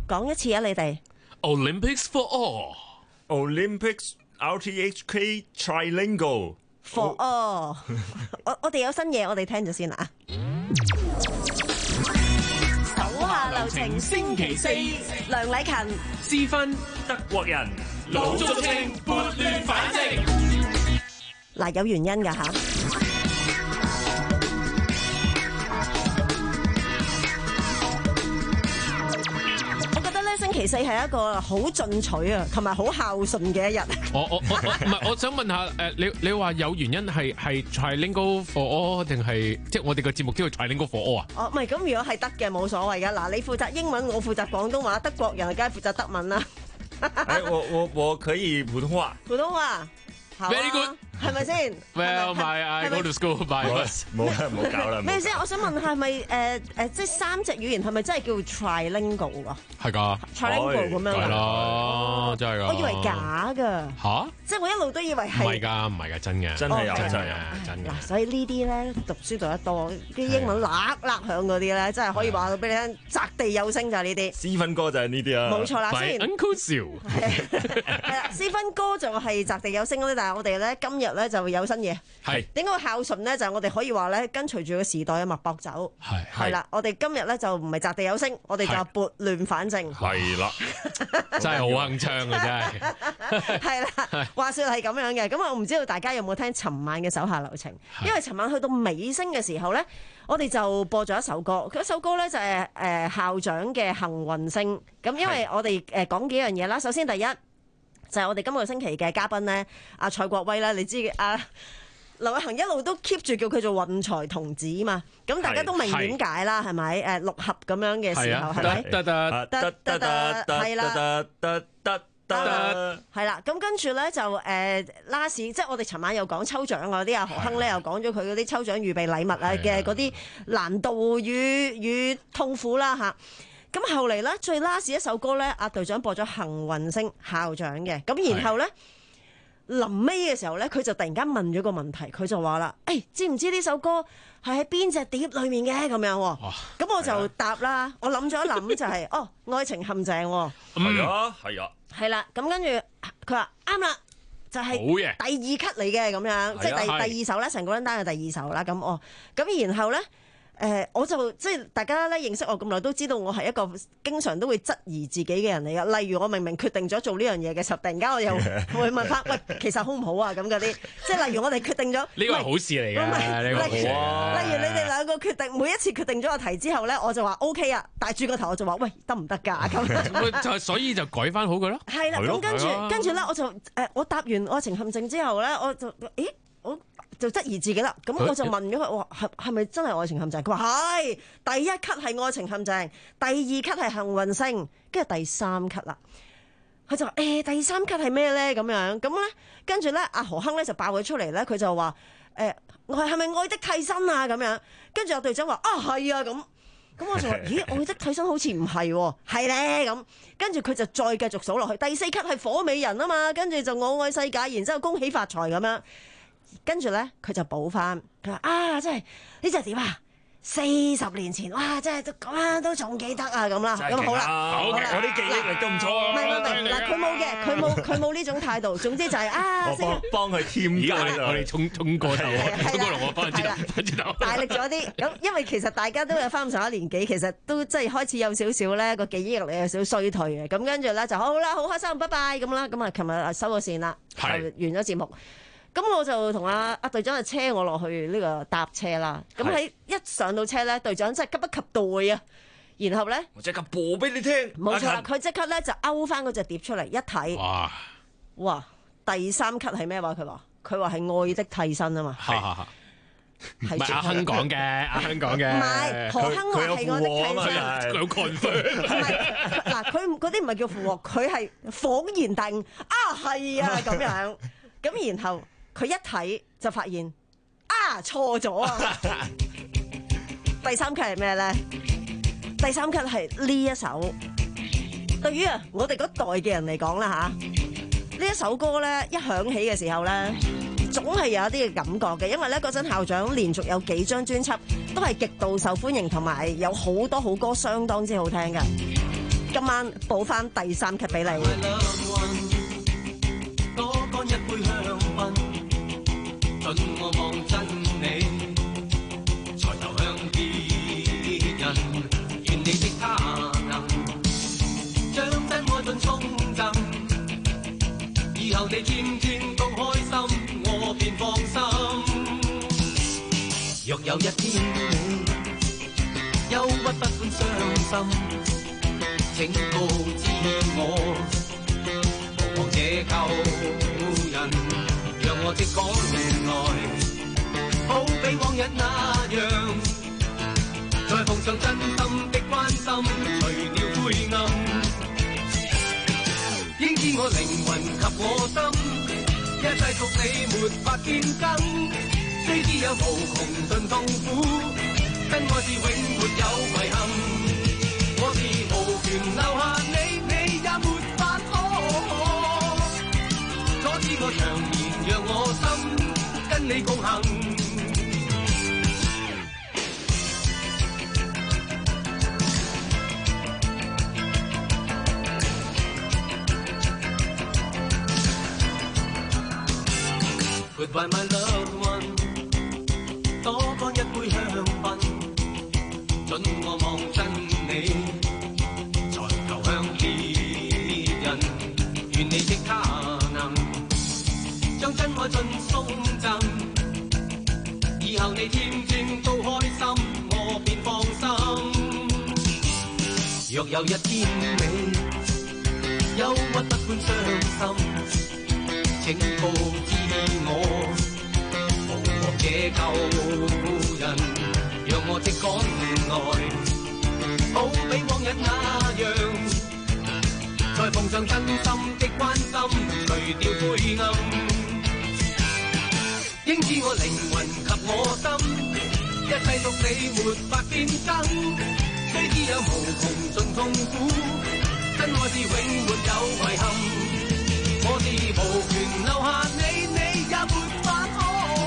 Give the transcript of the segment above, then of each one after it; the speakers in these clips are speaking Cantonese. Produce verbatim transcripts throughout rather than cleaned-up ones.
講一次啊，你哋。 Olympics for all. Olympics R T H K Trilingual for all。我我哋有新嘢，我哋聽咗先啦。手下留情，星期四，梁禮勤、 思芬、 德國人盧竹清撥亂反正。 嗱，有原因㗎吓。星期四係一個好進取啊，同埋好孝順嘅一日。 我我我我唔係，我想問下誒，你你話有原因係係 trilingual for all 定係即係我哋個節目叫 trilingual for all 啊？ 哦，唔係，咁如果係得嘅冇所謂㗎。嗱，你負責英文，我負責廣東話，德國人梗係負責德文啦。 哎，我我我可以普通話。 普通話。Very good，係咪先 ？Well, my I go to school by bus。 冇啦，冇搞啦。 咩先？我想問係咪誒誒，即係三隻語言係咪真係叫 trilingual 啊？ 係㗎 ，trilingual 咁樣㗎。 係咯，真係㗎。 我以為假㗎。 吓？ 即係我一路都以為係。 唔係㗎，唔係㗎，真嘅。 真係有，真係有， 真嘅。 嗱，所以呢啲咧讀書讀得多，啲英文喇喇響嗰啲咧，真係可以話到俾你聽，擲地有聲就係呢啲。 思芬哥就係呢啲啊。 冇錯啦，雖然 Uncle 笑。 係啦，思芬哥就係擲地有聲嗰啲，但係我哋咧今日咧就有新嘢。 係點解孝順咧？就係我哋可以話咧，跟隨住個時代嘅脈搏走。 係係啦，我哋今日咧就唔係擲地有聲，我哋就撥亂反正。 係啦， 真係好鏗鏘啊！真係。 係啦，話說係咁樣嘅。咁我唔知道大家有冇聽尋晚嘅手下留情，因為尋晚去到尾聲嘅時候咧，我哋就播咗一首歌。嗰首歌咧就係誒校長嘅幸運星。咁因為我哋誒講幾樣嘢啦。首先第一就係我哋今個星期嘅嘉賓咧，阿蔡國威啦，你知阿劉偉恒一路都 keep 住叫佢做運財童子嘛，咁大家都明點解啦，係咪？誒六合咁樣嘅時候係咪？ 得得得得得，係啦， 得得得得， 係啦。咁跟住咧就誒拉屎，即係我哋尋晚又講抽獎嗰啲，阿何亨咧又講咗佢嗰啲抽獎預備禮物啊嘅嗰啲難度與與痛苦啦嚇。咁後嚟咧最 last 一首歌咧，阿隊長播咗幸運星校長嘅，咁然後咧臨尾嘅時候咧，佢就突然間問咗個問題，佢就話啦：誒、欸，知唔知呢首歌係喺邊隻碟裏面嘅？咁樣，咁、哦、我就答啦。我諗咗一諗就係、是，哦，愛情陷阱。 係啊，係啊， 係啦。咁跟住佢話啱啦，就係、是、第二級嚟嘅咁樣，即係第第二首啦，成個人單嘅第二首啦。咁哦，咁然後咧。誒、呃，我就即係大家咧認識我咁耐，都知道我係一個經常都會質疑自己嘅人嚟噶。例如我明明決定咗做呢樣嘢嘅時候，突然間我又會問翻，喂，其實好唔好啊？咁嗰啲，即係例如我哋決定咗，呢個係好事嚟嘅，呢個好事。 例如你哋兩個決定，每一次決定咗個題之後咧，我就話 O K 啊，但係轉個頭我就話，喂，得唔得㗎？咁就所以就改翻好佢咯。 係啦，咁跟住跟住咧，我就誒、呃，我答完愛情陷阱之後咧，我就，咦，我。就質疑自己啦，咁我就問咗佢，我話係係咪真係愛情陷阱？佢話係，第一級係愛情陷阱，第二級係幸運星，跟住第三級啦。佢就話誒、欸，第三級係咩咧？咁樣咁咧，跟住咧，阿何亨咧就爆咗出嚟咧，佢就話誒，我係咪愛的替身啊？咁樣，跟住阿隊長話啊係啊，咁咁我就話咦，愛的替身好似唔係喎，係咧咁，跟住佢就再繼續數落去，第四級係火美人啊嘛，跟住就我愛世界，然之後恭喜發財咁樣。跟住咧，佢就補翻，佢話啊，真係呢隻點啊？四十年前，哇，真係都咁樣都仲記得啊，咁啦，咁好啦， 好嘅，我啲記憶力都唔錯啊。 唔係唔係，嗱，佢冇嘅，佢冇佢冇呢種態度。總之就係啊， 我幫幫佢添加， 我哋衝衝過頭，衝過頭，我幫佢知道，知道。 大力咗啲，咁因為其實大家都有翻咁上下年紀，其實都即係開始有少少咧個記憶力有少少衰退嘅。咁跟住咧就好啦，好開心，拜拜咁啦。咁啊，琴日收咗線啦，就完咗節目。咁我就同阿阿隊長就車我落去呢個搭車啦。咁喺一上到車咧，隊長真係急不及待啊！然後咧， 我即刻播俾你聽。 冇錯啦，佢即刻咧就勾翻嗰隻碟出嚟一睇。 哇！ 哇！第三級係咩話？佢話佢話係愛的替身啊嘛。 係係係阿亨講嘅，阿亨講嘅。唔係何亨話係愛的替身。 佢有 confirm。 唔係嗱，佢嗰啲唔係叫附和，佢係恍然大悟啊！係啊，咁樣咁，然後。佢一睇就發現啊錯咗啊！第三級係咩咧？第三級係呢一首。對於啊我哋嗰代嘅人嚟講啦吓，呢一首歌咧一響起嘅時候咧，總係有一啲嘅感覺嘅，因為咧嗰陣校長連續有幾張專輯都係極度受歡迎，同埋有好多好歌相當之好聽嘅。 今晚補翻第三級俾你。 多乾一杯香檳，准我望真你，才投向別人，願你的他能將真愛盡沖贈，以後你天天都開心，我便放心。若有一天你憂鬱不管傷心，請告知我，無望這舊人，讓我即趕來，好比往日那樣，在奉上真心的關心，除掉灰暗，應知我靈魂及我心，一切屬你沒法變更。雖知有無窮盡痛苦，真愛是永沒有遺憾。我是無權留下你，你也沒法可阻止我長眠，讓我心跟你共行。Goodbye my loved one，多乾一杯香檳，准我望真你，才投向別人，願你的他能將真愛盡送贈，以後你天天都開心，我便放心。若有一天你憂鬱不管傷心，請告知我，無望這舊人，讓我即趕來，好比往日那樣，再奉上真心的關心，除掉灰暗，應知我靈魂及我心，一切屬你沒法變更，雖知有無窮盡痛苦，真愛是永沒有遺憾。我是無權留下你，你也沒法可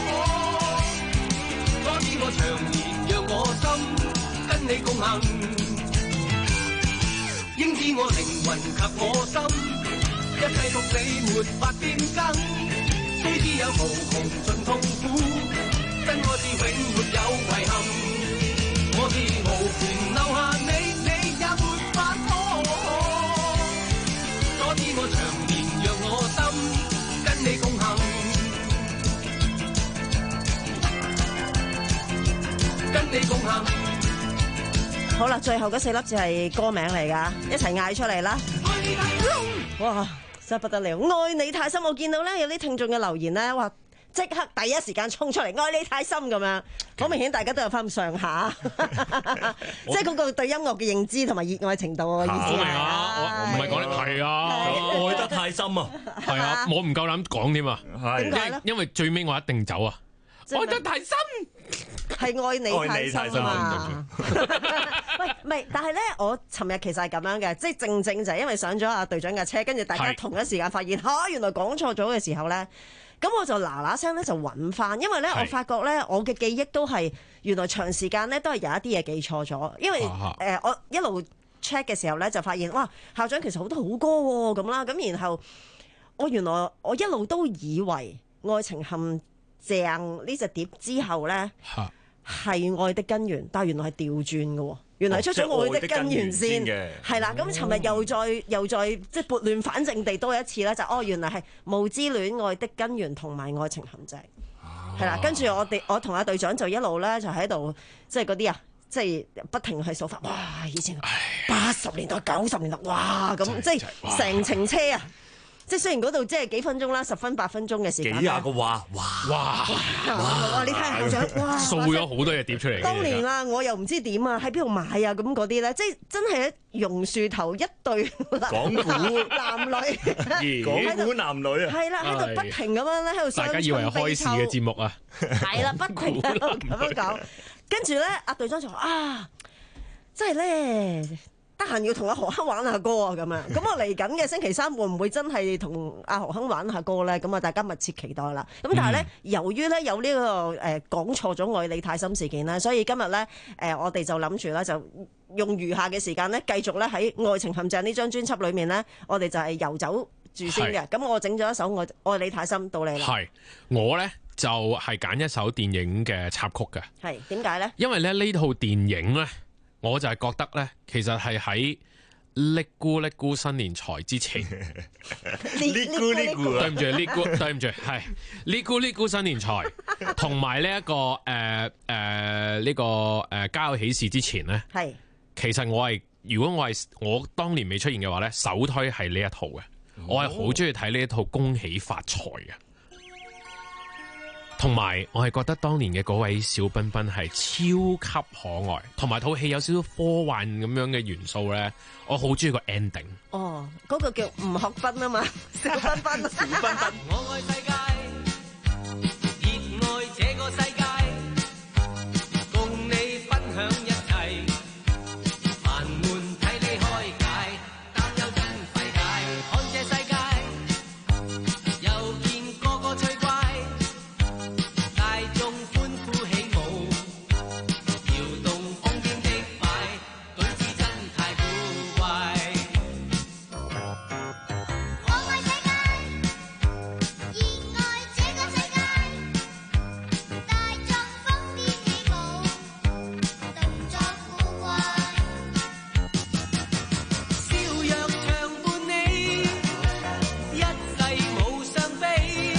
阻止我長眠，讓我心跟你共行。應知我靈魂及我心，一切屬你沒法變更。雖知有無窮盡痛苦，真愛是永沒有遺憾。我是無權留下你，你也沒法可阻止我長眠，我心跟你共行，跟你共行。 好啦，最後嗰四粒字係歌名嚟噶，一齊嗌出嚟啦！哇，真係不得了！愛你太深，我見到咧有啲聽眾嘅留言咧，話即刻第一時間衝出嚟，愛你太深咁樣，好明顯大家都有翻咁上下，即係嗰個對音樂嘅認知同埋熱愛程度嘅意思。 我明啊，我我唔係講得係啊， 愛得太深啊， 係啊，我唔夠膽講添啊， 點解咧？ 因為最尾我一定走啊，愛得太深， 係愛你太深啊嘛。喂，唔係，但係咧，我尋日其實係咁樣嘅，即係正正就係因為上咗阿隊長架車，跟住大家同一時間發現，嚇、啊、原來講錯咗嘅時候咧。咁我就嗱嗱聲咧就揾翻，因為咧我發覺咧我嘅記憶都係原來長時間咧都係有一啲嘢記錯咗，因為誒、 啊呃、我一路 check 嘅時候咧就發現哇校長其實好多好歌喎咁啦，咁然後我原來我一路都以為愛情陷阱呢隻碟之後咧係愛的根源，但係原來係調轉嘅喎。原來出咗愛的根源先，係啦。咁尋日又再又再即係撥亂反正地多一次咧，就哦原來係無知戀愛的根源同埋愛情陷阱，係啦。跟住我哋我同阿隊長就一路咧就喺度即係嗰啲啊，即係不停去數法。哇！以前八十年代、九十年代，哇咁即係成程車啊！即係雖然嗰度即係幾分鐘啦，十分八分鐘嘅時間，幾廿個話，哇哇哇！你睇下校長，哇！ 掃咗好多嘢碟出嚟。 當年啊，我又唔知點啊，喺邊度買啊咁嗰啲咧，即係真係榕樹頭一對講古男女， 講古男女啊， 係啦，喺度不停咁樣咧，喺度。 大家以為係開市嘅節目啊？ 係啦，不停喺度咁樣講，跟住咧，阿隊長就話啊，真係咧。得閒要同阿何鏗玩下歌啊咁樣，咁我嚟緊嘅星期三會唔會真係同阿何鏗玩下歌咧？咁啊，大家密切期待啦。咁但係咧，由於咧有呢個誒講錯咗愛你太深事件啦，所以今日咧誒我哋就諗住咧就用餘下嘅時間咧，繼續咧喺《愛情陷阱》呢張專輯裏面咧，我哋就係遊走住先嘅。咁我整咗一首《愛愛你太深》到你啦。 係我咧就係揀一首電影嘅插曲嘅。 係點解咧？ 因為咧呢套電影咧，我就係覺得咧，其實係喺嚦咕嚦咕新年財之前， 呢咕呢咕對唔住嚦咕，對唔住係嚦咕嚦咕新年財，同埋呢一個誒誒呢個誒家有喜事之前咧， 係其實我係如果我係我當年未出現嘅話咧，首推係呢一套嘅，我係好中意睇呢一套恭喜發財嘅。同埋，我係覺得當年嘅嗰位小彬彬係超級可愛，同埋套戲有少少科幻咁樣嘅元素咧，我好中意個 ending。 哦，嗰、那個叫吳學斌啊嘛，小彬彬，小彬彬。 我愛世界，熱愛這個世界，共你分享一切，煩悶替你開解，擔憂真費解，看這世界，又見個個趣怪。大眾歡呼起舞，搖動瘋癲的擺，舉止真太古怪。我愛世界，熱愛這個世界，大眾瘋癲起舞，動作古怪，笑若長伴你，一世無傷悲。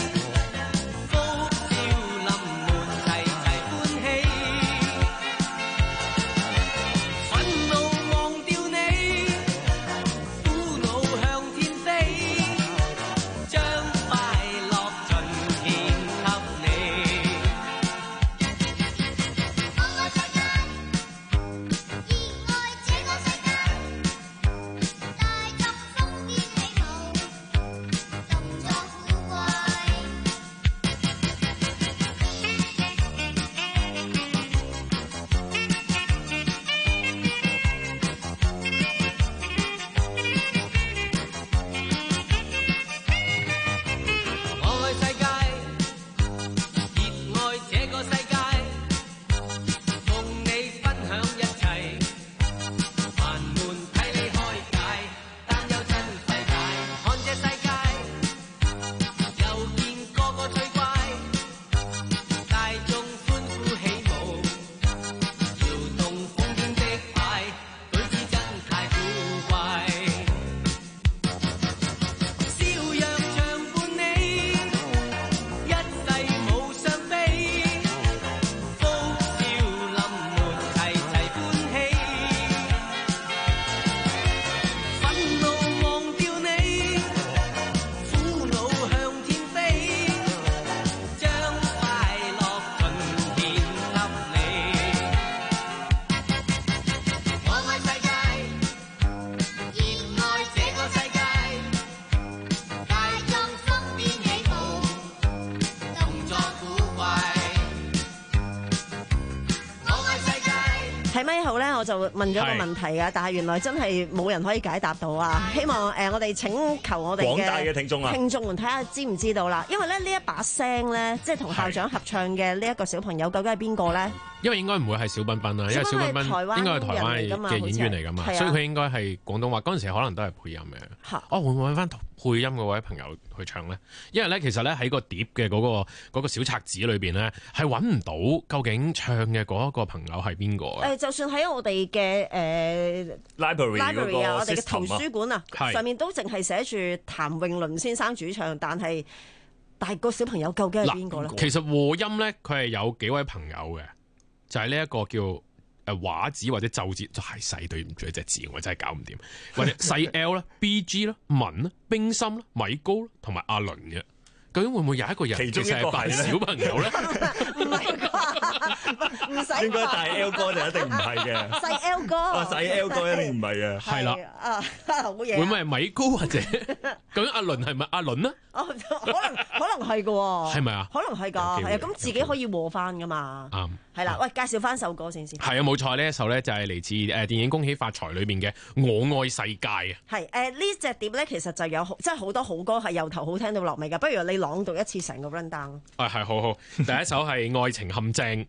喺咪後咧，我就問咗個問題啊，但係原來真係冇人可以解答到啊！希望誒、呃、我哋請求我哋廣大嘅聽眾啊， 聽眾們睇下知唔知道啦？因為咧呢一把聲咧，即係同校長合唱嘅呢一個小朋友，究竟係邊個咧？ 因為應該唔會係小彬彬啦，因為小彬彬應該係台灣嘅演員嚟噶嘛，所以佢應該係廣東話。嗰陣時可能都係配音嘅。嚇！我會唔會揾翻配音嗰位朋友去唱咧？因為咧其實咧喺個碟嘅嗰個嗰個小冊子裏邊咧係揾唔到究竟唱嘅嗰一個朋友係邊個嘅。誒，就算喺我哋嘅誒 library library 啊，我哋嘅 system 圖書館啊，上面都淨係寫住譚詠麟先生主唱，但係但係個小朋友究竟係邊個咧？ 其實和音咧，佢係有幾位朋友嘅。就係呢一個叫誒畫字或者奏字，就係細，對唔住一隻字，我真係搞唔掂。或者細 L 啦、B G 啦、文啦、冰心啦、米高啦，同埋阿倫嘅。究竟會唔會有一個人其實係扮小朋友咧？ 唔係啩？唔使。 應該大 L 哥就一定唔係嘅。 細 L 哥。 啊，細 L 哥一定唔係嘅。 係啦。 啊，好嘢。 會唔會係米高或者？究竟阿倫係咪阿倫呢？ 哦，可能可能係嘅喎。 係咪啊？ 可能係㗎，係啊，咁自己可以和翻㗎嘛。啱。係啦，喂，介紹翻首歌先先。 係啊，冇錯，呢一首咧就係嚟自誒電影《恭喜發財》裏邊嘅《我愛世界》啊。 係誒呢隻碟咧，其實就有即係好多好歌係由頭好聽到落尾㗎。不如你朗讀一次成個 run down。 啊，係好好。第一首係《愛情陷阱》，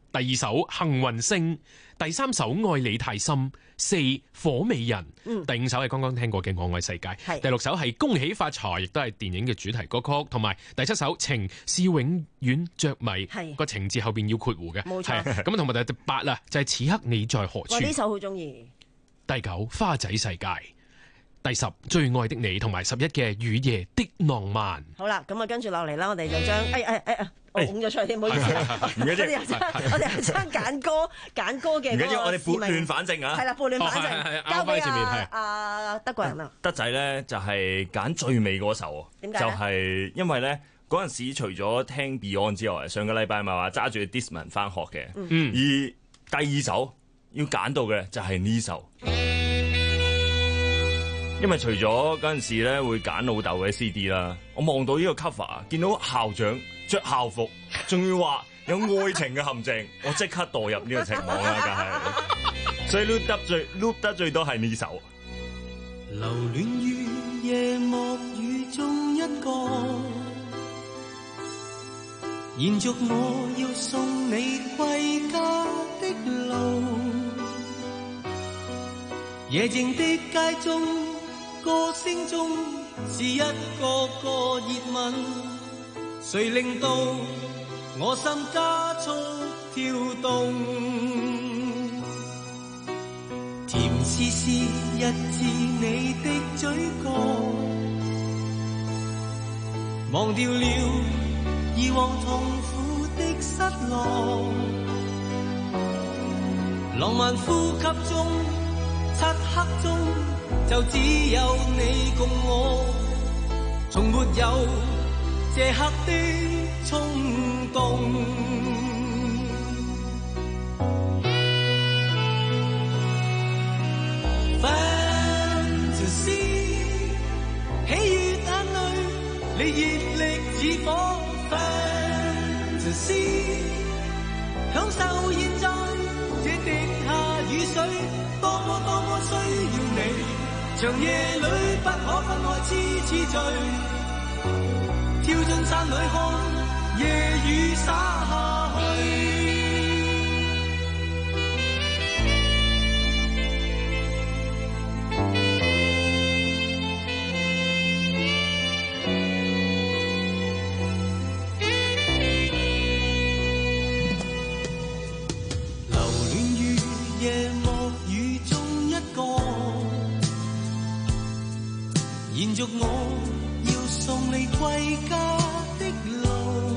第二首幸運星，第三首愛你太深，四火美人， 嗯、 第五首係剛剛聽過嘅我愛世界，第六首係恭喜發財，亦都係電影嘅主題歌曲，同埋第七首情是永遠着迷，個情字後邊要括弧嘅， 冇錯。 咁同埋第八啦，就係此刻你在何處？ 我呢首好中意。 第九花仔世界，第十最愛的你，同埋十一嘅雨夜的浪漫。 好啦，咁啊跟住落嚟啦，我哋就將誒誒誒我拱咗出嚟添，唔好意思。 唔緊要， 我哋係將揀歌揀歌嘅。 唔緊要，我哋撥亂反正啊。 係啦，撥亂反正，交俾阿阿德國人啦。 德仔咧就係揀最尾嗰首， 點解？ 就係因為咧嗰陣時除咗聽 Beyond 之外，上個禮拜咪話揸住 Discman 翻學嘅， 嗯， 而第二首要揀到嘅就係呢首。因為除咗嗰陣時咧會揀老豆嘅 C D 啦，我望到呢個 cover， 見到校長着校服，仲要話有愛情嘅陷阱，我即刻墮入呢個情網啦，梗係。所以 loop 得最 loop 得最多係呢首。 留戀於夜幕雨中一個，延續我要送你歸家的路，夜靜的街中。歌聲中是一個個熱吻，誰令到我心加速跳動？甜絲絲一次你的嘴角，忘掉了以往痛苦的失落，浪漫呼吸中，漆黑中。就只有你共我，從沒有這刻的衝動。Fantasy， 喜與眼淚，你熱力似火。Fantasy， 享受現在這滴下雨水，多麼多麼需要你。長夜裏不可分開，痴痴醉，跳進山裏看夜雨灑下去。留戀於夜幕雨中一個，延續我要送你歸家的路，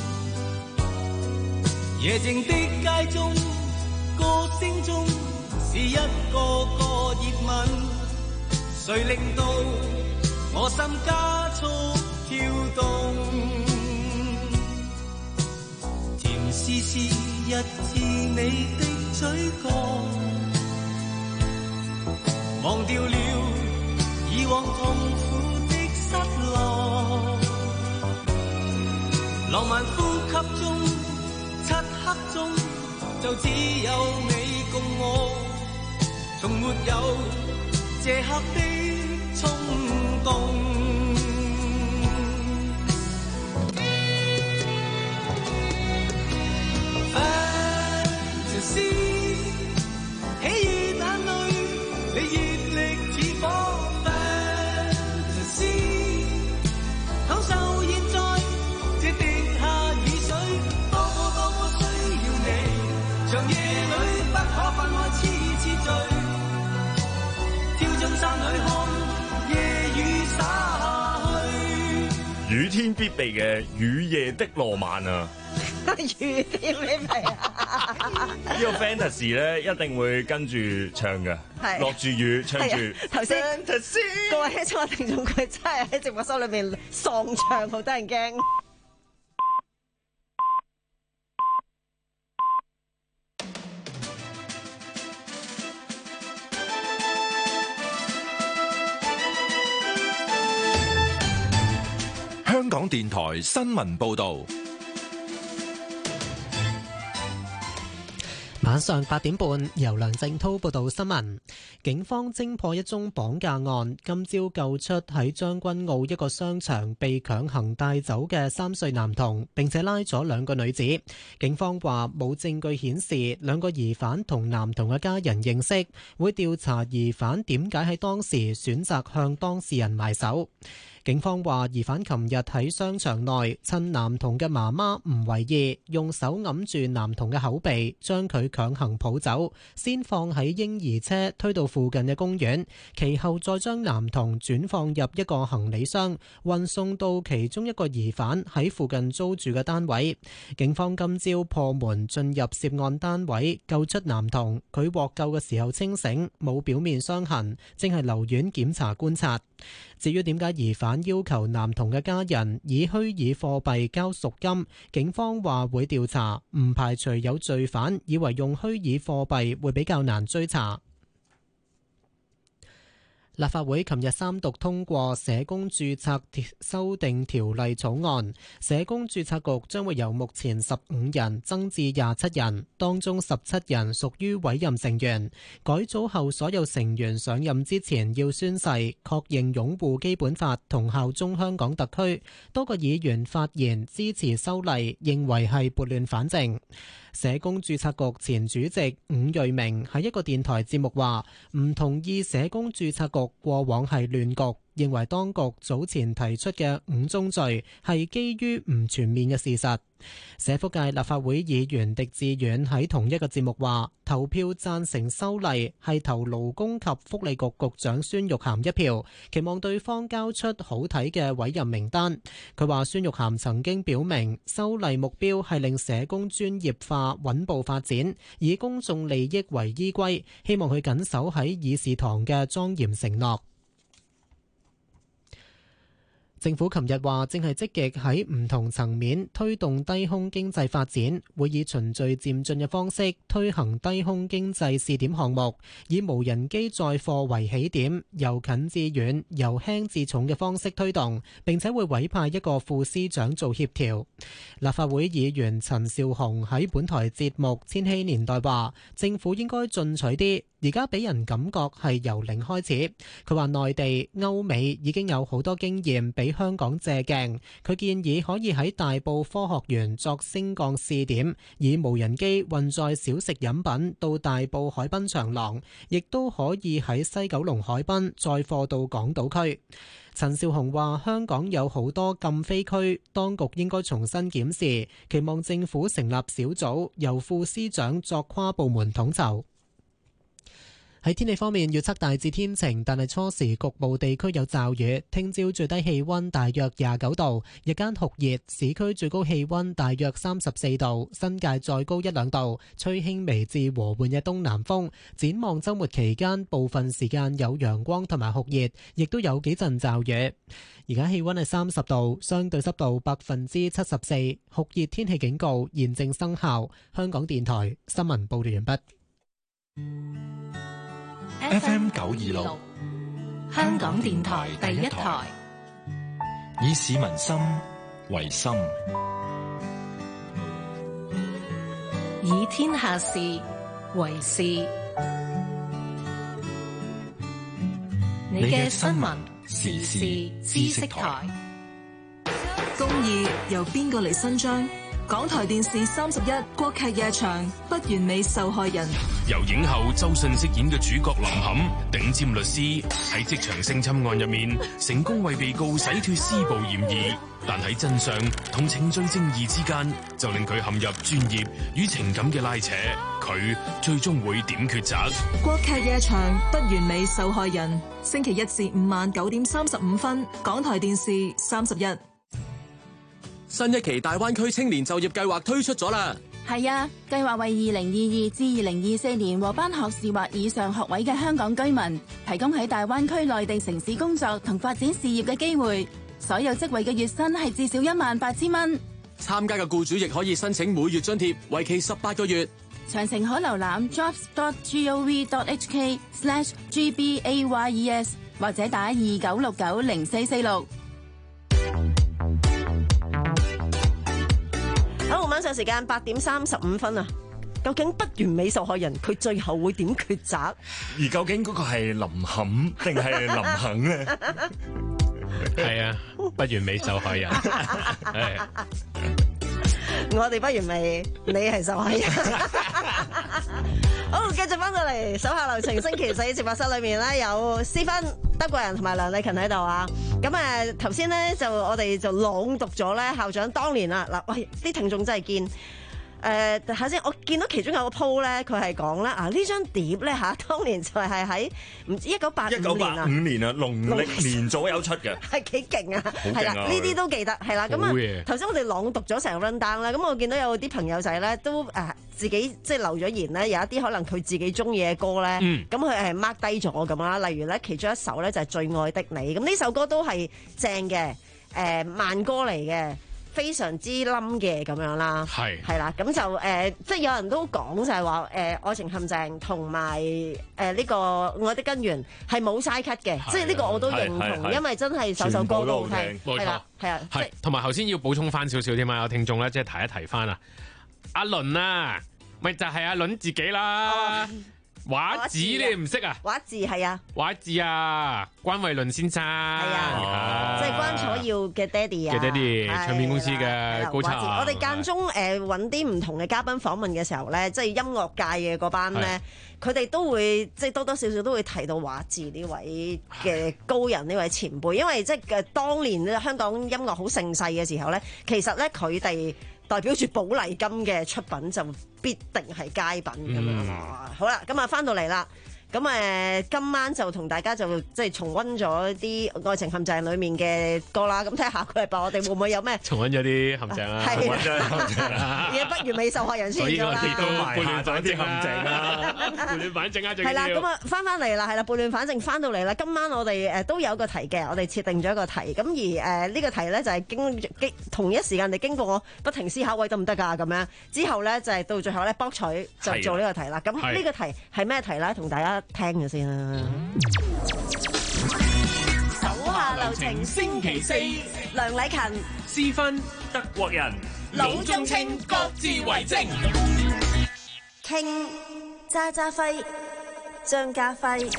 夜靜的街中，歌聲中是一個個熱吻，誰令到我心加速跳動？甜絲絲一次你的嘴角，忘掉了以往痛苦的失落，浪漫呼吸中，漆黑中，就只有你共我，從沒有這刻的衝動。Fantasy， 喜與眼淚，你熱力似火。享受現在這滴下雨水，多麼多麼需要你。長夜裏不可分開，痴痴醉，跳進山裏看夜雨灑下去。 雨天必備嘅雨夜的浪漫啊！ 雨天必備啊！ 呢個 Fantasy 咧一定會跟住唱嘅，落住雨唱住。 頭先各位親愛聽眾，佢真係喺直播室裏面喪唱，好得人驚。 香港電台新聞報導。 晚上八點半，由梁正滔報道新聞。警方偵破一宗綁架案，今朝救出喺將軍澳一個商場被強行帶走嘅三歲男童，並且拉咗兩個女子。警方話冇證據顯示兩個疑犯同男童嘅家人認識，會調查疑犯點解喺當時選擇向當事人埋手。警方話疑犯琴日喺商場內趁男童嘅媽媽唔為意，用手揞住男童嘅口鼻，將佢強行抱走，先放喺嬰兒車推到附近嘅公園，其後再將男童轉放入一個行李箱，運送到其中一個疑犯喺附近租住嘅單位。警方今朝破門進入涉案單位，救出男童，佢獲救嘅時候清醒，冇表面傷痕，正係留院檢查觀察。至於點解疑犯要求男童嘅家人以虛擬貨幣交贖金，警方話會調查，唔排除有罪犯以為用虛擬貨幣會比較難追查。立法會琴日三讀通過社工註冊修訂條例草案，社工註冊局將會由目前十五人增至廿七人，當中十七人屬於委任成員。改組後，所有成員上任之前要宣誓，確認擁護基本法同效忠香港特區。多個議員發言支持修例，認為係撥亂反正。社工註冊局前主席伍瑞明喺一個電台節目話，唔同意社工註冊局過往係亂局，認為當局早前提出嘅五宗罪係基於唔全面嘅事實。社福界立法會議員狄志遠喺同一個節目話，投票贊成修例係投勞工及福利局局長孫玉菡一票，期望對方交出好睇嘅委任名單。佢話孫玉菡曾經表明，修例目標係令社工專業化穩步發展，以公眾利益為依歸，希望佢緊守喺議事堂嘅莊嚴承諾。政府琴日話，正係積極喺唔同層面推動低空經濟發展，會以循序漸進嘅方式推行低空經濟試點項目，以無人機載貨為起點，由近至遠、由輕至重嘅方式推動，並且會委派一個副司長做協調。立法會議員陳紹雄喺本台節目《千禧年代》話，政府應該進取啲。而家俾人感覺係由零開始。佢話內地、歐美已經有好多經驗俾香港借鏡。佢建議可以喺大埔科學園作升降試點，以無人機運載小食飲品到大埔海濱長廊，亦都可以喺西九龍海濱載貨到港島區。陳紹雄話：香港有好多禁飛區，當局應該重新檢視，期望政府成立小組，由副司長作跨部門統籌。喺天氣方面，預測大致天晴，但係初時局部地區有驟雨。聽朝最低氣溫大約廿九度，日間酷熱，市區最高氣溫大約三十四度，新界再高一兩度，吹輕微至和緩嘅東南風。展望週末期間，部分時間有陽光同埋酷熱，亦都有幾陣驟雨。而家氣溫係三十度，相對濕度百分之七十四，酷熱天氣警告現正生效。香港電台新聞報道完畢。 F M 九二六，香港電台第一台，以市民心為心， 以天下事為事。你嘅新聞時事知識台， 公義由邊個嚟伸張？港台電視三十一國劇夜場，不完美受害人， 由影后周迅飾演嘅主角林冚，頂尖律師喺職場性侵案入面成功為被告洗脫施暴嫌疑，但喺真相同程序正義之間就令佢陷入專業與情感嘅拉扯，佢最終會點抉擇？ 國劇夜場，不完美受害人，星期一至五晚九點三十五分，港台電視三十一。 新一期大灣區青年就業計劃推出咗啦。 係啊，計劃為二零二二至二零二四年獲頒學士或以上學位嘅香港居民，提供喺大灣區內地城市工作同發展事業嘅機會。所有職位嘅月薪係至少一萬八千蚊。 參加嘅僱主亦可以申請每月津貼，為期十八個月。 詳情可瀏覽 jobs dot gov dot hk slash gbayes 或者打二九六九零四四六。 好，晚上時間八點三十五分啊！ 究竟不完美受害人佢最後會點抉擇？ 而究竟嗰個係林肯定係林肯咧？ 係啊，不完美受害人。 我哋不完美，你係受害人。好，繼續翻到嚟手下留情。星期四直播室裏面咧有思芬、德國人同埋梁麗勤喺度啊。咁誒頭先咧就我哋就朗讀咗咧校長當年啊嗱，喂啲聽眾真係堅。誒，睇下先，我見到其中有個 po 咧，佢係講咧啊，呢張碟咧嚇，當年就係喺唔知一九八五年啊， 一九八五年啊，農曆年左右出嘅， 係幾勁啊！係啦，呢啲都記得，係啦。咁啊，頭先我哋朗讀咗成個 run down 啦，咁我見到有啲朋友仔咧都誒自己即係留咗言咧，有一啲可能佢自己中意嘅歌咧，咁佢係 mark 低咗咁啦。例如咧，其中一首咧就係《最愛的你》，咁呢首歌都係正嘅，誒慢歌嚟嘅。非常之冧嘅咁樣啦，係係啦，咁就誒、呃，即係有人都講就係話誒，愛情陷阱同埋誒呢個愛的根源係冇嘥 cut 嘅，即係呢個我都認同，因為真係首首歌都好聽，係啦，係啊， 係同埋頭先要補充翻少少添啊，有聽眾咧即係提一提翻啊，阿倫啊，咪就係、是、阿倫自己啦。哦畫字你唔識啊？ 畫字係啊， 畫字啊，關慧倫先生係啊，即係關楚耀嘅爹哋啊， 嘅爹哋，唱片公司嘅高層。 我哋間中誒揾啲唔同嘅嘉賓訪問嘅時候咧，即係音樂界嘅嗰班咧，佢哋都會即係多多少少都會提到畫字呢位嘅高人，呢位前輩，因為即係嘅當年咧香港音樂好盛世嘅時候咧，其實咧佢哋代表住寶麗金嘅出品就必定係佳品咁樣咯。嗯、好啦，咁啊翻到嚟啦，咁誒今晚就同大家就即係重溫咗啲愛情陷阱裏面嘅歌啦。咁睇下下個禮拜我哋會唔會有咩重溫咗啲陷阱啦？重溫咗陷阱啦！ 而家不完美受害人出現咗啦， 所以我哋都撥亂反正陷阱啦，撥亂反正啊！最緊要係啦， 咁啊翻翻嚟啦，係啦，撥亂反正翻到嚟啦。今晚我哋誒都有個題嘅，我哋設定咗一個題。咁而誒呢個題咧就係經經同一時間地經過我不停思考，喂得唔得㗎？咁樣之後咧就係到最後咧博取就做呢個題啦。咁呢個題係咩題咧？同大家聽咗先啦。手下留情，星期四，梁禮勤、 思芬、 德國人、 魯中青各自為政，傾渣渣輝、張家輝。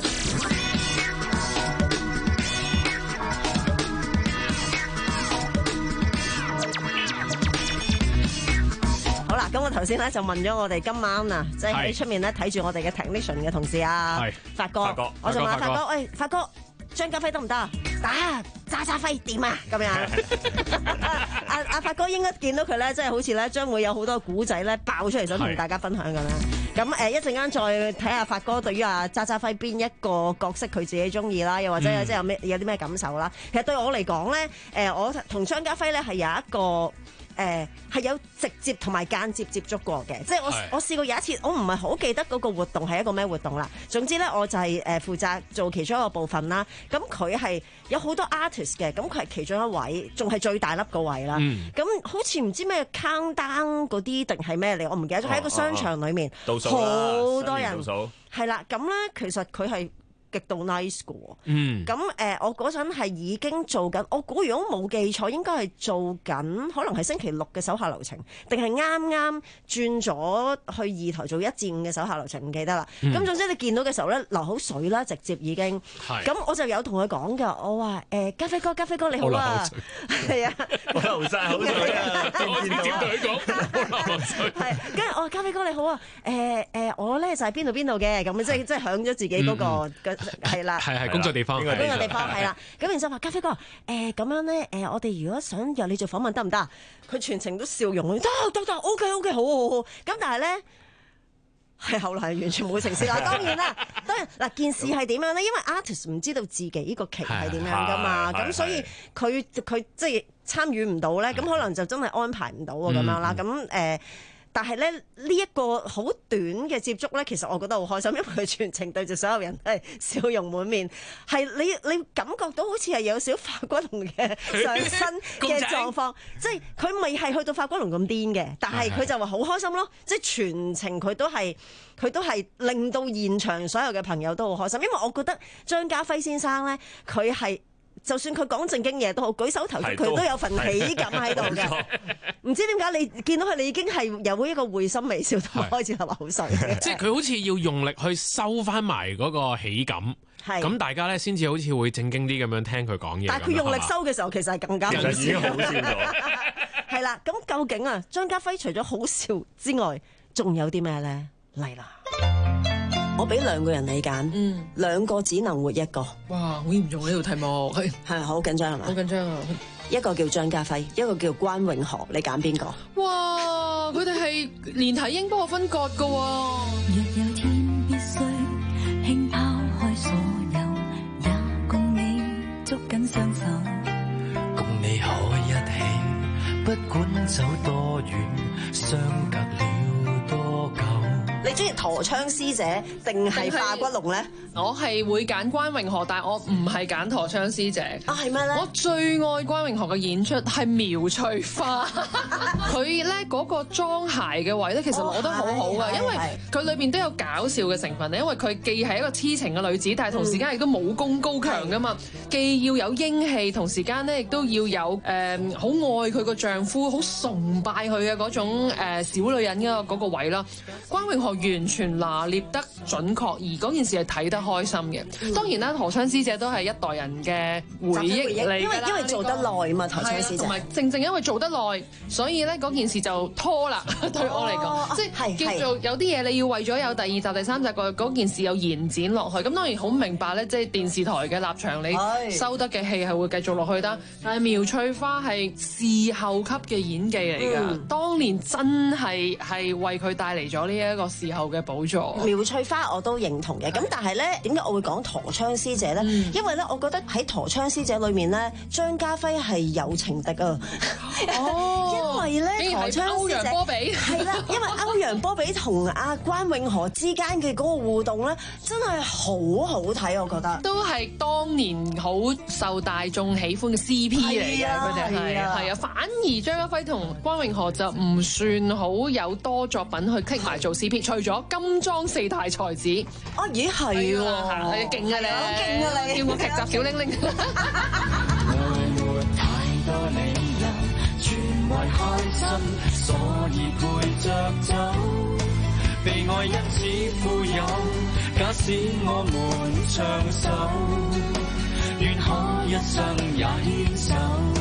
好啦，咁我頭先咧就問咗我哋今晚啊，即係喺出面咧睇住我哋嘅 technician 嘅同事啊，發哥，發哥我就問發哥，喂，發哥，張家輝得唔得啊？打渣渣輝點啊？咁樣，阿阿發哥應該見到佢咧，即係好似咧將會有好多古仔咧爆出嚟，想同大家分享㗎啦。咁誒一陣間再睇下發哥對於阿渣渣輝邊一個角色佢自己中意啦，又或者即係有咩有啲咩感受啦。其實對我嚟講咧，誒我同張家輝咧係有一個。誒係、呃、有直接同埋間接接觸過嘅，即係我是我試過有一次，我唔係好記得嗰個活動係一個咩活動啦。總之咧，我就係誒負責做其中一個部分啦。咁佢係有好多 artist 嘅，咁佢係其中一位，仲係最大粒個位啦。咁、嗯、好似唔知咩 countdown 嗰啲定係咩嚟，我唔記得咗。喺、哦、一個商場裡面，好、哦、多人係啦。咁咧其實佢係極度 nice 嘅喎，嗯，咁誒、呃，我嗰陣係已經做緊，我估如果冇記錯，應該係做緊，可能係星期六嘅手下留情，定係啱啱轉咗去二台做一至五嘅手下留情，唔記得啦。咁、嗯、總之你見到嘅時候咧，流口水啦，直接已經，咁是我就有同佢講㗎，我話誒、呃，家輝哥，家輝哥你好啊，係啊， 我流晒口水啊， 我點點同佢講，我流水， 係，跟住我話家輝哥你好啊，誒、呃、誒、呃，我咧就係邊度邊度嘅，咁即係即係響咗自己嗰、那個。嗯係啦， 係係工作地方， 工作地方係啦。咁然之後話，家輝哥，誒、呃、咁樣咧，誒、呃、我哋如果想約你做訪問得唔得？佢全程都笑容，得得得 ，OK OK，好好好。咁但係咧，係後來係完全冇成事啦。當然啦，當然嗱，件事係點樣咧？因為 artist 唔知道自己個期係點樣噶嘛，咁所以佢佢即係參與唔到咧，咁可能就真係安排唔到咁樣啦。咁誒、嗯。但係咧，呢一個好短嘅接觸咧，其實我覺得好開心，因為佢全程對住所有人係笑容滿面，係你你感覺到好似係有少發骨龍嘅上身嘅狀況，即係佢未係去到發骨龍咁癲嘅，但係佢就話好開心咯，即係全程佢都係佢都係令到現場所有嘅朋友都好開心，因為我覺得張家輝先生咧，佢係。 就算佢講正經嘢都好，舉手投足佢都有份喜感喺度嘅。唔知點解你見到佢，你已經係有一個會心微笑，同開始流口水。 即係佢好似要用力去收翻埋嗰個喜感。咁大家咧先至好似會正經啲咁樣聽佢講嘢。 但係佢用力收嘅時候，其實係更加好笑。 其實已經好笑咗。 係啦，咁究竟啊，張家輝除咗好笑之外，仲有啲咩咧？嚟啦！我俾兩個人你揀，嗯，兩個只能活一個。 哇，好嚴重呢條題目，係係好緊張係嘛？ 好緊張啊！ 一個叫張家輝，一個叫關詠荷，你揀邊個？ 哇，佢哋係連體嬰不可分割噶。 若有天必須輕拋開所有，也共你捉緊雙手， 共你可一起，不管走多遠，相隔了多久。 你中意陀槍師姐定係化骨龍咧？ 我係會揀關詠荷，但係我唔係揀陀槍師姐。 啊，係咩咧？ 我最愛關詠荷嘅演出係苗翠花，佢咧嗰個裝鞋嘅位咧，其實攞得好好噶，因為佢裏邊都有搞笑嘅成分咧。因為佢既係一個痴情嘅女子，但係同時間亦都武功高強噶嘛，既要有英氣，同時間咧亦都要有誒好愛佢個丈夫，好崇拜佢嘅嗰種誒小女人嘅嗰個位啦。關詠荷完全拿捏得準確，而嗰件事係睇得開心嘅。嗯、當然啦，陀槍師姐都係一代人嘅回憶嚟㗎啦。 因為因為做得耐嘛，陀槍師姐。 同埋正正因為做得耐，所以咧嗰件事就拖啦。對我嚟講，哦、即係叫做有啲嘢你要為咗有第二集、第三集個嗰件事有延展落去。咁當然好明白咧，即係電視台嘅立場，你收得嘅戲係會繼續落去得。但係苗翠花係視後級嘅演技嚟㗎，嗯、當年真係係為佢帶嚟咗呢一個視後嘅寶座。 苗翠花我都認同嘅，咁但係咧點解我會講陀槍師姐咧？嗯、因為咧，我覺得喺陀槍師姐裏面咧，張家輝係有情敵啊！哦，因為咧陀槍師姐係啦，因為歐陽波比同阿關詠荷之間嘅嗰個互動咧，真係好好睇，我覺得都係當年好受大眾喜歡嘅 C P 嚟嘅，佢哋係係啊，反而張家輝同關詠荷就唔算好有多作品去傾埋做 C P， 除咗金裝四大才子。 哦，咦係喎， 係勁啊你， 好勁啊你， 叫我劇集小玲玲。 愛沒太多理由，全為開心，所以陪着走。被愛因此富有，假使我們長壽，願可一生也牽手。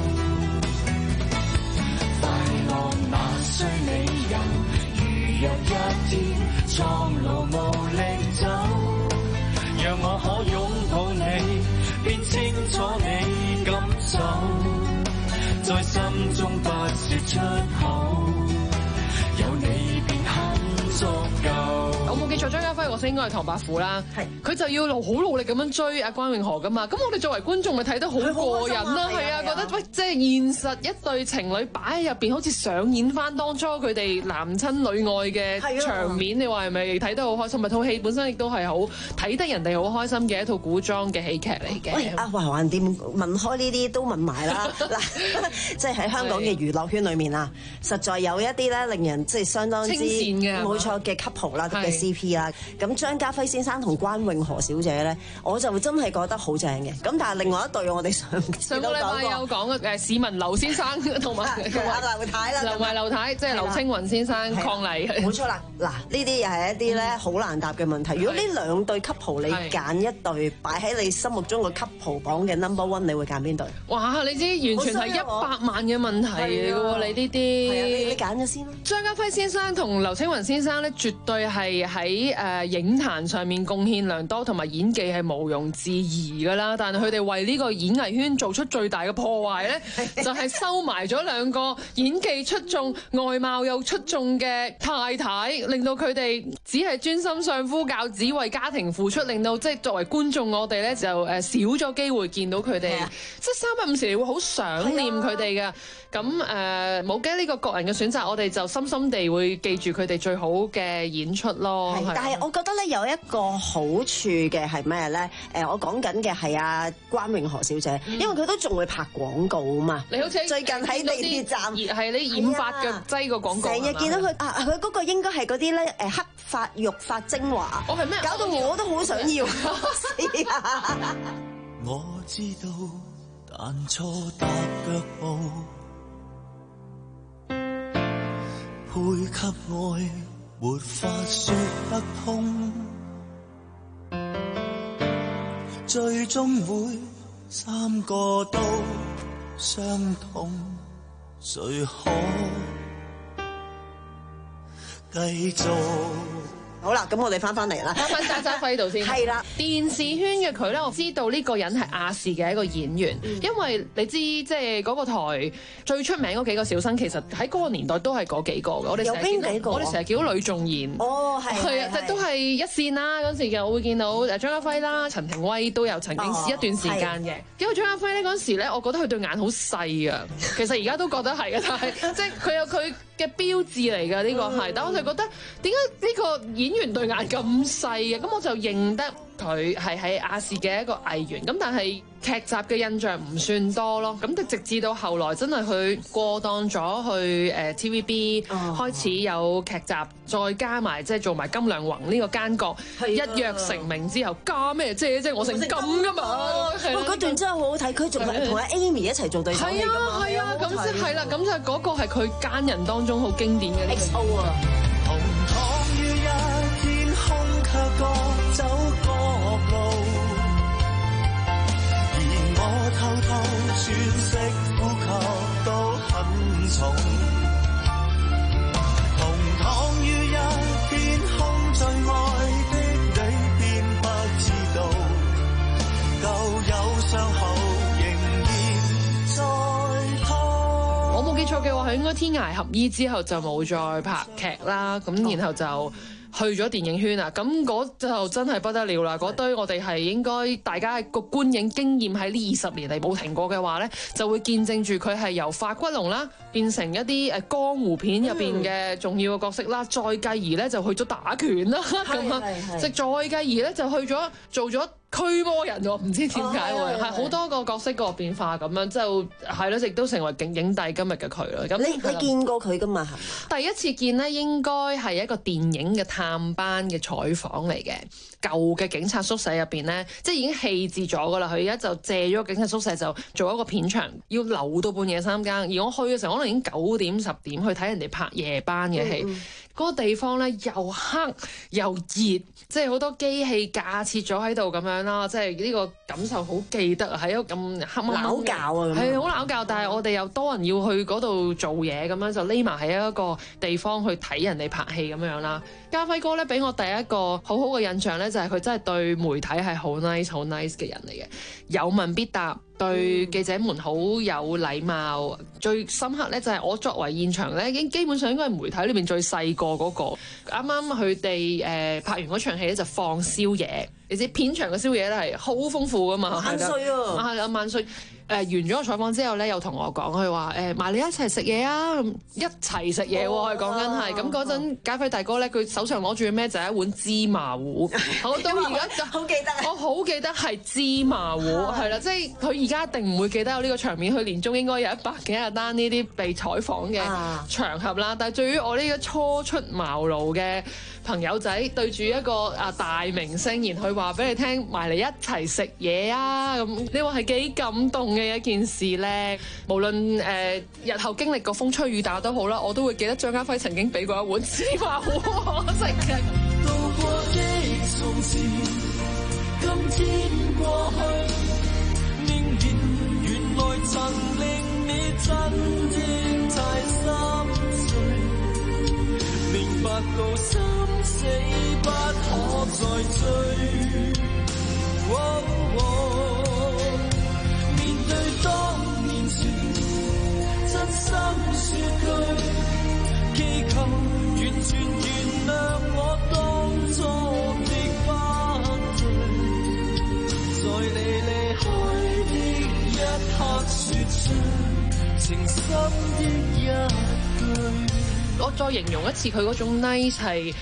快樂哪需理由？如若一天蒼老無力走，讓我可擁抱你，便清楚你感受，在心中不說出口，有你便很足夠。 我冇記錯，張家輝我先應該係唐伯虎啦，係佢就要好努力咁樣追阿關詠荷噶嘛，咁我哋作為觀眾咪睇得好過癮啦，係啊，覺得喂，即係現實一對情侶擺喺入邊，好似上演翻當初佢哋男親女愛嘅場面，你話係咪睇得好開心？咪套戲本身亦都係好睇得人哋好開心嘅一套古裝嘅喜劇嚟嘅。 喂，阿華橫掂問開呢啲都問埋啦，嗱，即係喺香港嘅娛樂圈裏面啊，實在有一啲咧令人即係相當之冇錯嘅 couple 啦嘅 C P 啦。咁張家輝先生同關詠荷小姐咧，我就真係覺得好正嘅。咁但係另外一對我哋上上個禮拜有講嘅誒，市民劉先生同埋劉太啦， 劉埋劉太，即係劉青雲先生伉儷。冇錯啦，嗱呢啲又係一啲咧好難答嘅問題。如果呢兩對 couple 你揀一對擺喺你心目中個 couple 榜嘅 number one， 你會揀邊對？ 哇！你知完全係一百萬嘅問題嚟嘅喎，你呢啲。 係啊，你你揀咗先啦。 張家輝先生同劉青雲先生咧，絕對係喺誒影壇上面貢獻良多，同埋演技係毋庸置疑㗎啦。但係佢哋為呢個演藝圈做出最大嘅破壞咧，就係收埋咗兩個演技出眾、外貌又出眾嘅太太，令到佢哋只係專心相夫教子，為家庭付出，令到即係作為觀眾我哋咧就誒少咗機會見到佢哋，即係三不五時你會好想念佢哋嘅。咁誒冇嘅呢個個人嘅選擇，我哋就深深地會記住佢哋最好嘅演出咯。 係，但係我覺得咧有一個好處嘅係咩咧？誒，我講緊嘅係阿關詠荷小姐，因為佢都仲會拍廣告啊嘛。 你好似最近喺地鐵站， 係你染髮嘅擠個廣告， 成日見到佢啊！佢嗰個應該係嗰啲咧誒黑髮育髮精華， 我係咩？ 搞到我都好想要。 我知道但錯踏腳步，配給愛沒法說得通，最終會三個都傷痛，誰可繼續？ 好啦，咁我哋翻返嚟啦， 翻返渣渣輝度先。 係啦， 電視圈嘅佢咧，我知道呢個人係亞視嘅一個演員，嗯、因為你知即係嗰個台最出名嗰幾個小生，其實喺嗰個年代都係嗰幾個嘅。我哋有邊幾個？ 我哋成日見到呂頌賢。哦，係係啊，即係都係一線啦。嗰時嘅我會見到誒張家輝啦、陳庭威都有曾經試一段時間嘅。因為張家輝咧嗰時咧，我覺得佢對眼好細啊。其實而家都覺得係嘅，但係即係佢有佢嘅標誌嚟㗎，呢個係。但我就覺得點解呢個演員對眼咁細嘅？咁我就認得佢係喺亞視嘅一個藝員。咁但係劇集嘅印象唔算多咯。咁就直至到後來真係佢過檔咗去誒 T V B，哦、開始有劇集，再加埋即係做埋金良宏呢個奸角，的一躍成名之後，加咩姐即係我姓金㗎嘛。 嗰段真係好好睇，佢仲係同阿 Amy 一齊做對手戲㗎嘛。係啊係啊，咁即係啦，咁就嗰個係佢奸人當中好經典嘅 X O 啊。 卻各走各路，而我偷偷喘息呼吸都很重。同躺於一片空，最愛的你便不知道，舊有傷口仍然在痛。 我冇記錯嘅話，佢應該天涯合醫之後就冇再拍劇啦，咁然後就去咗電影圈啊！咁嗰就真係不得了啦！嗰堆我哋係應該大家個觀影經驗喺呢二十年嚟冇停過嘅話咧，就會見證住佢係由化骨龍啦變成一啲誒江湖片入邊嘅重要嘅角色啦，再繼而咧就去咗打拳啦咁啊，即係再繼而咧就去咗做咗驅魔人喎，唔知點解喎，係好多個角色個變化咁樣，就係咯，亦都成為影影帝今日嘅佢啦。咁你你見過佢噶嘛？ 第一次見咧，應該係一個電影嘅探班嘅採訪嚟嘅，舊嘅警察宿舍入邊咧，即係已經棄置咗噶啦。佢而家就借咗警察宿舍就做一個片場，要留到半夜三更。而我去嘅時候，可能已經九點十點去睇人哋拍夜班嘅戲。嗯嗯嗰個地方咧又黑又熱，即係好多機器架設咗喺度咁樣啦，即係呢個感受好記得啊！喺一個咁黑掹掹， 鬧教啊， 係好鬧教，但係我哋又多人要去嗰度做嘢，咁樣就匿埋喺一個地方去睇人哋拍戲咁樣啦。家輝哥咧俾我第一個好好嘅印象咧，就係佢真係對媒體係好 nice 好 nice 嘅人嚟嘅，有問必答。對記者們好有禮貌，最深刻咧就係我作為現場咧，已經基本上應該係媒體裏邊最細個嗰個。啱啱佢哋誒拍完嗰場戲咧就放宵夜，你知片場嘅宵夜咧係好豐富噶嘛， 萬歲啊！ 係啊，萬歲！誒、呃、完咗個採訪之後咧，又同我講佢話誒埋你一齊食嘢啊，一齊食嘢喎，佢講緊係咁嗰陣，家輝大哥咧，佢手上攞住嘅咩就係一碗芝麻糊，我到而家就好記得， 我好記得係芝麻糊，係啦，即係佢而家一定唔會記得有呢個場面，佢年中應該有一百幾廿單呢啲被採訪嘅場合啦。但係對於我呢個初出茅廬嘅朋友仔，對住一個啊大明星，然後話俾你聽埋嚟一齊食嘢啊，咁你話係幾感動嘅一件事咧？無論誒、呃、日後經歷過風吹雨打都好啦，我都會記得張家輝曾經俾過一碗芝麻糊我食嘅。 渡過的從前，今天過去，仍然原來曾令你真的太心碎，明白到生死不可再追。哦哦面對當年情，真心說句，祈求完全原諒我當初的不對，在你離開的一刻說出情深的一句。 我再形容一次佢嗰種 nice 係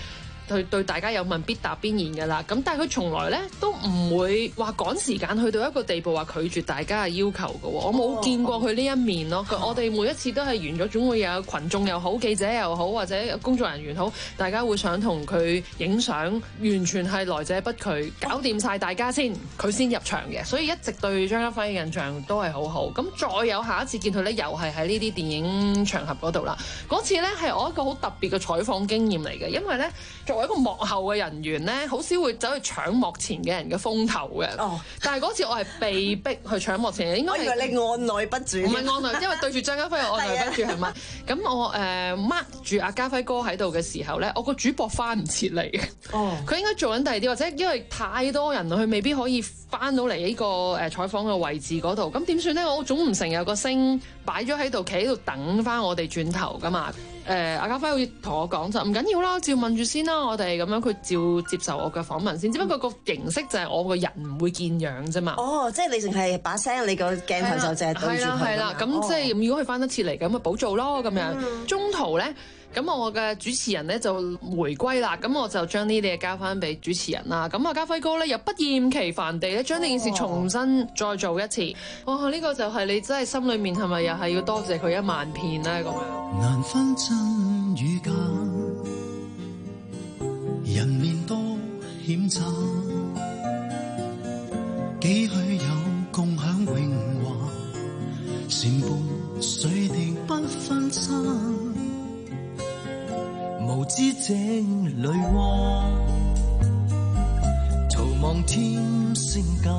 佢對大家有問必答必言㗎啦。咁但係佢從來咧都唔會話趕時間去到一個地步話拒絕大家嘅要求㗎喎。我冇見過佢呢一面咯。哦、我哋每一次都係完咗，總會有群眾又好、記者又好，或者工作人員好，大家會想同佢影相，完全係來者不拒，搞掂晒大家先，佢先入場嘅。所以一直對張家輝嘅印象都係好好。咁再有下一次見佢咧，又係喺呢啲電影場合嗰度啦。嗰次咧係我一個好特別嘅採訪經驗嚟嘅，因為咧作為一個幕後嘅人員咧，好少會走去搶幕前嘅人嘅風頭嘅。哦，但係嗰次我係被逼去搶幕前嘅，應該係我以為你按捺不住， 唔係按捺，因為對住張家輝我按捺不住係咪？咁我誒 mark 住阿家輝哥喺度嘅時候咧，我個主播翻唔切嚟嘅。哦，佢應該做緊第二啲，或者因為太多人，佢未必可以翻到嚟呢個誒採訪嘅位置嗰度。咁點算咧？我總唔成有個星擺咗喺度，企喺度等翻我哋轉頭噶嘛。誒、呃、阿家輝好似同我講就唔緊要啦，照問住先啦，我哋咁樣佢照接受我嘅訪問先。只不過個形式就係我個人唔會見樣啫嘛。 哦，即係你淨係把聲，你個鏡頭就淨係對住佢。係啦係啦， 咁即係如果佢翻得切嚟咁咪補做咯咁樣。嗯、中途咧。咁我嘅主持人咧就回歸啦，咁我就將呢啲嘢交翻俾主持人啦。咁啊，家輝哥咧又不厭其煩地咧將呢件事重新再做一次。哇！呢、呢個就係你真係心裏面係咪又係要多謝佢一萬遍咧咁樣？ 難分真與假，人面多險詐，幾許有共享榮華，船伴水滴不分差。無知井裏蛙，徒望添聲價，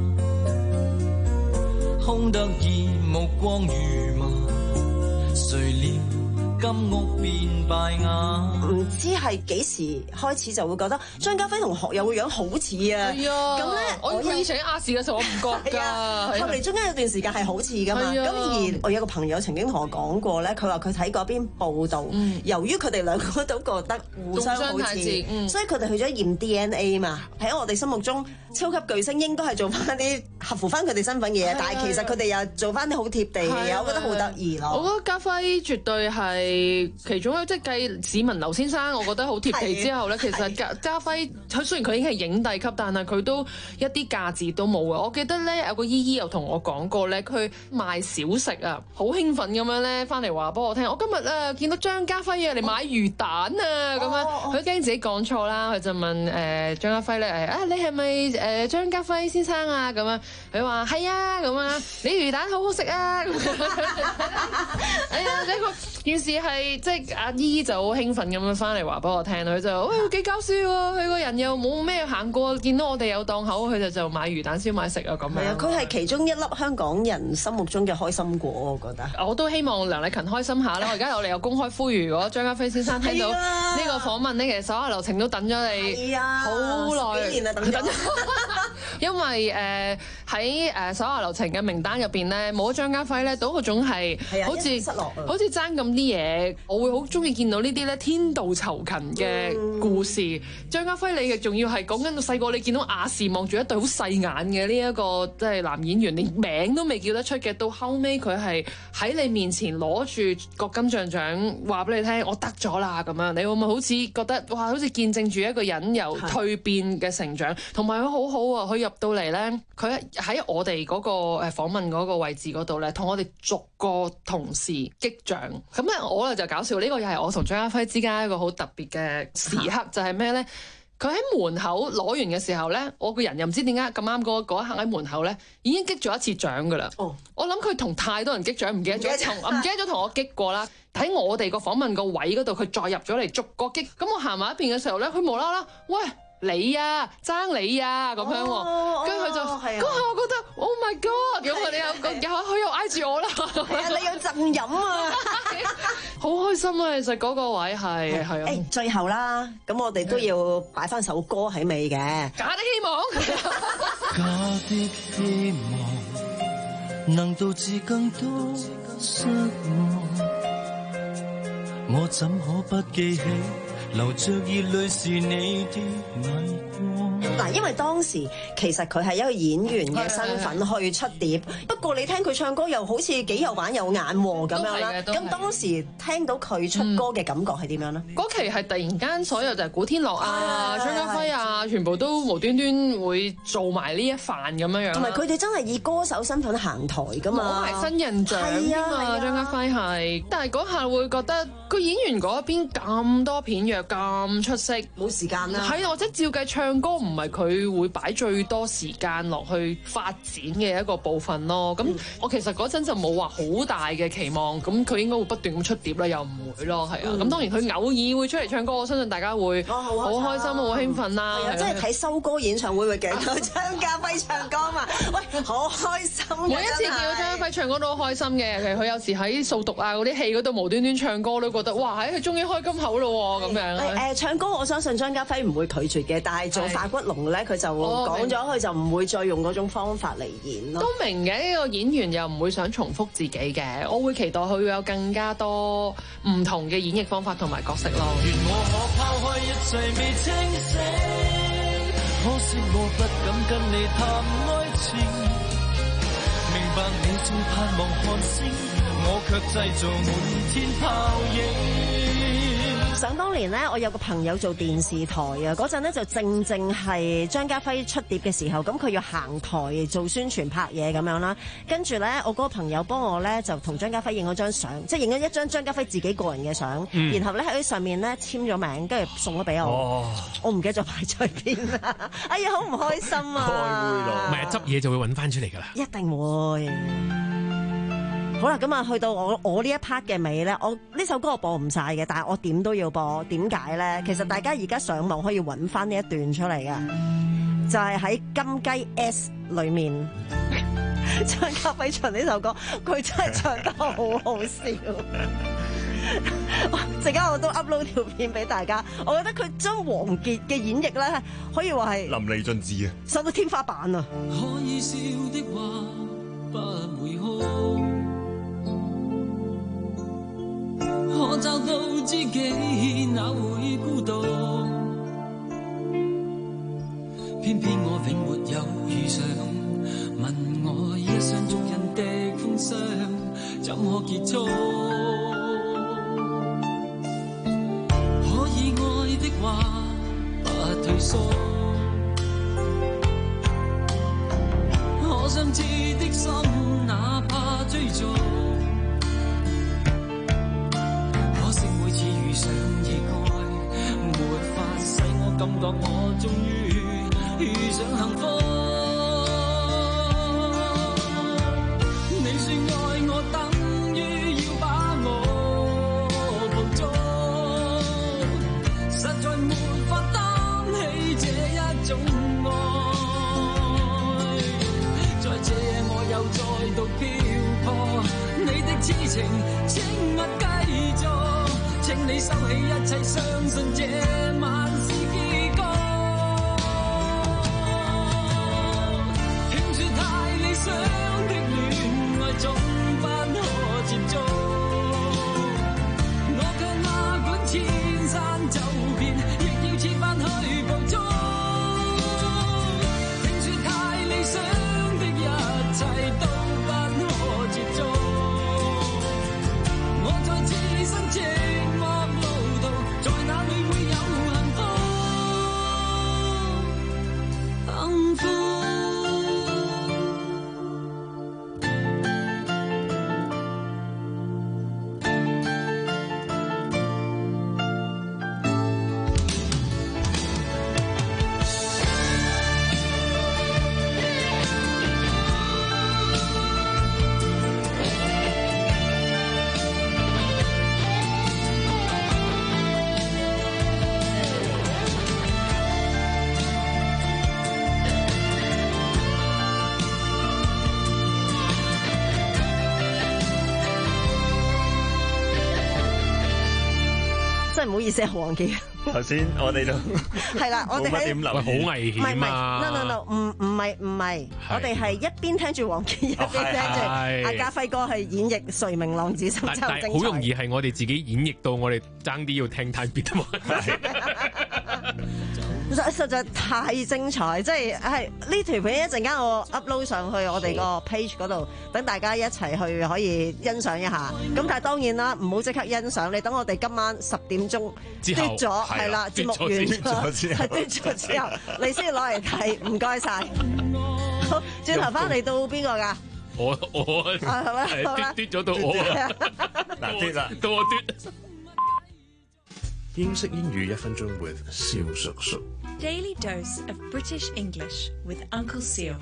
空得意目光如麻，誰料金屋變敗瓦。 唔知係幾時開始就會覺得張家輝同學友個樣好似啊！ 係啊， 咁咧我佢以前喺亞視嘅時候我唔覺㗎， 後嚟中間有段時間係好似㗎嘛。咁而我有個朋友曾經同我講過咧，佢話佢睇嗰邊報道，嗯、由於佢哋兩個都覺得互相好似，嗯、所以佢哋去咗驗 D N A 嘛。喺我哋心目中，超級巨星應該係做翻啲合乎翻佢哋身份嘅嘢，但係其實佢哋又做翻啲好貼地嘅嘢，我覺得好得意咯。 我覺得家輝絕對係其中一，即係繼市民劉先生，我覺得好貼地之後咧，其實家家輝佢雖然佢已經係影帝級，但係佢都一啲價值都冇啊！我記得咧有個姨姨又同我講過咧，佢賣小食啊，好興奮咁樣咧，翻嚟話俾我聽，我今日啊見到張家輝啊嚟買魚蛋啊咁樣，佢驚自己講錯啦，佢就問誒張家輝咧誒啊你係咪誒張家輝先生啊咁樣？佢話係啊咁啊，你魚蛋好好食啊！哎呀，呢個件事係即係阿姨就好興奮咁樣翻嚟話俾我聽，佢就喂幾搞笑喎！佢個人又冇咩行過，見到我哋有檔口，佢就就買魚蛋燒賣食啊咁樣。 係啊，佢係其中一粒香港人心目中嘅開心果，我覺得。 我都希望梁麗勤開心下啦！我而家我哋又公開呼籲，如果張家輝先生聽到呢個訪問呢，其實手下留情都等咗你好耐， 幾年啊等咗。 因為誒喺誒手下留情嘅名單入邊咧，冇咗張家輝咧，到嗰種係好似失落， 好似爭咁啲嘢。我會好中意見到呢啲咧天道酬勤嘅故事。嗯、張家輝你嘅仲要係講緊到細個，你見到亞視望住一對好細眼嘅呢一個即係男演員，連名都未叫得出嘅，到後尾佢係喺你面前攞住個金像獎，話俾你聽我得咗啦咁樣，你會唔會好似覺得哇，好似見證住一個人由蛻變嘅成長，同埋佢好好啊，佢入到嚟咧，佢喺我哋嗰個誒訪問嗰個位置嗰度咧，同我哋逐個同事擊掌。咁咧我咧就搞笑，呢、這個又係我同張家輝之間一個好特別嘅時刻，就係咩咧？佢喺門口攞完嘅時候咧，我個人又唔知點解咁啱嗰嗰一刻喺門口咧，已經擊咗一次掌噶啦。哦，我諗佢同太多人擊掌，唔記得咗同唔記得咗同我擊過啦。喺我哋個訪問個位嗰度，佢再入咗嚟逐個擊。咁我行埋一邊嘅時候咧，佢無啦啦，喂！你啊，爭你啊，咁樣喎，跟住佢就嗰下我覺得 ，Oh my God！ 咁我哋又又佢又挨住我啦， 你有贈飲啊， 好開心啊！其實嗰個位係係啊。 誒，最後啦，咁我哋都要擺翻首歌喺尾嘅。 假的希望， 假的希望能導致更多失望，我怎可不記起流着熱淚是你的眼光。 嗱，因為當時其實佢係一個演員嘅身份去出碟，不過你聽佢唱歌又好似幾有板有眼喎咁樣啦。咁當時聽到佢出歌嘅感覺係點樣咧？ 嗰、嗯、期係突然間所有就係古天樂啊、張家輝啊，全部都無端端會做埋呢一範咁樣樣。同埋佢哋真係以歌手身份行台㗎嘛，攞埋新人獎㗎嘛，張家輝係。但係嗰下會覺得個演員嗰邊咁多片約咁出色，冇時間啦。係，或者照計唱歌唔係佢會擺最多時間落去發展嘅一個部分咯。咁、嗯、我其實嗰陣就冇話好大嘅期望，咁佢應該會不斷咁出碟啦，又唔會咯，係啊。咁、嗯、當然佢偶爾會出嚟唱歌，我相信大家會好開心、好興奮啦。係啊，即係睇收歌演唱會會見到張家輝唱歌嘛，喂，好開心！每一次見到張家輝唱歌都好開心嘅。其實佢有時喺掃毒啊嗰啲戲嗰度無端端唱歌都覺得哇，喺佢終於開金口咯咁樣。誒、呃、唱歌我相信張家輝唔會拒絕嘅，但係做化骨龍咧，佢就講咗佢就唔會再用嗰種方法嚟演咯。都明嘅，呢個演員又唔會想重複自己嘅，我會期待佢會有更加多唔同嘅演繹方法同埋角色咯。 願我可拋開一切未清醒，可惜我不敢跟你談愛情，明白你正盼望看星，我卻製造滿天炮影。 想當年咧，我有個朋友做電視台啊，嗰陣咧就正正係張家輝出碟嘅時候，咁佢要行台做宣傳拍嘢咁樣啦。跟住咧，我嗰個朋友幫我咧就同張家輝影咗張相，即係影咗一張張家輝自己個人嘅相，嗯、然後咧喺上面咧簽咗名，跟住送咗俾我。哦、我唔記得咗擺在邊啦。哎呀，好唔開心啊！開會咯， 唔係執嘢就會揾翻出嚟㗎啦。 一定會。好啦，咁啊，去到我我呢一 part 嘅尾咧，我呢首歌我播唔晒嘅，但係我點都要播。點解咧？其實大家而家上網可以揾翻呢一段出嚟㗎，就係喺金雞 S 裏面，張家輝唱呢首歌，佢真係唱得好好笑。陣間我都 upload 條片俾大家，我覺得佢將王傑嘅演繹咧，可以話係淋漓盡致啊， 上到天花板啊！ 可以笑的話不會哭，可找到知己哪會孤獨，偏偏我永沒有遇上，問我一廂情願的風霜怎可結束，可以愛的話不退縮，可相知的心哪怕追逐，遇上意外，沒法使我感覺我終於遇上幸福。你說愛我等於要把我抱捉，實在沒法擔起這一種愛。在這夜我又再度漂泊，你的痴情請勿繼續。請你收起一切，相信這晚是結局。聽說太理想的戀愛總不可接觸，我卻哪管千山走遍，亦要設法去捕捉。聽說太理想的一切都不可接觸，我在此生情在哪裏會有幸福？ 真係唔好意思啊，黃記。 頭先我哋都係啦，我哋喺點留意， 好危險啊 ！no no no， 唔唔係唔係，我哋係一邊聽住黃記，一邊聽住阿家輝哥係演繹《誰明浪子心》，真係精彩。 好容易係我哋自己演繹到我哋爭啲要聽太別啊嘛！ 實在太精彩，即係係呢條片一陣間我 upload 上去我哋個 page 嗰度，等大家一齊去可以欣賞一下。咁但係當然啦，唔好即刻欣賞，你等我哋今晚十點鐘跌咗，係啦，節目完咗，係跌咗之後，你先攞嚟睇。唔該晒。好，轉頭翻嚟到邊個㗎？ 我我係咪？ 跌跌咗到我嗱跌啦， 到我跌。 英式英語一分鐘 with 蕭叔叔。 Daily dose of British English with Uncle Seal.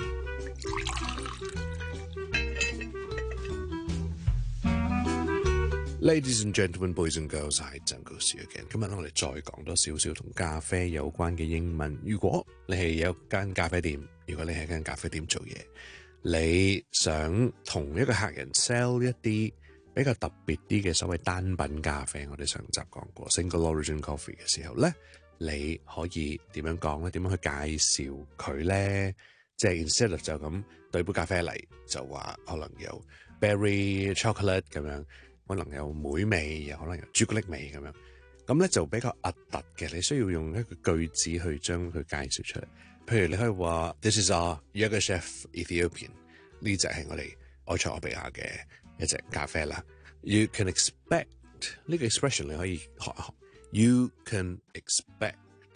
Ladies and gentlemen, boys and girls， 係Uncle Seal again。今日我哋再講多少少同咖啡有關嘅英文。如果你係有間咖啡店，如果你係間咖啡店做嘢，你想同一個客人 sell 一啲比較特別啲嘅所謂單品咖啡，我哋上集講過 single origin coffee 嘅時候咧，你可以點樣講咧？點樣去介紹佢咧？即係 instead of 就咁對杯咖啡嚟，就話可能有 berry chocolate 咁樣，可能有莓味，又可能有朱古力味咁樣，咁咧就比較核突嘅。你需要用一個句子去將佢介紹出嚟。譬如你可以話 This is our Yirgacheffe Ethiopian， 呢隻係我哋埃塞俄比亞嘅一隻咖啡啦。You can expect 呢個 expression 你可以學一學。You can expect,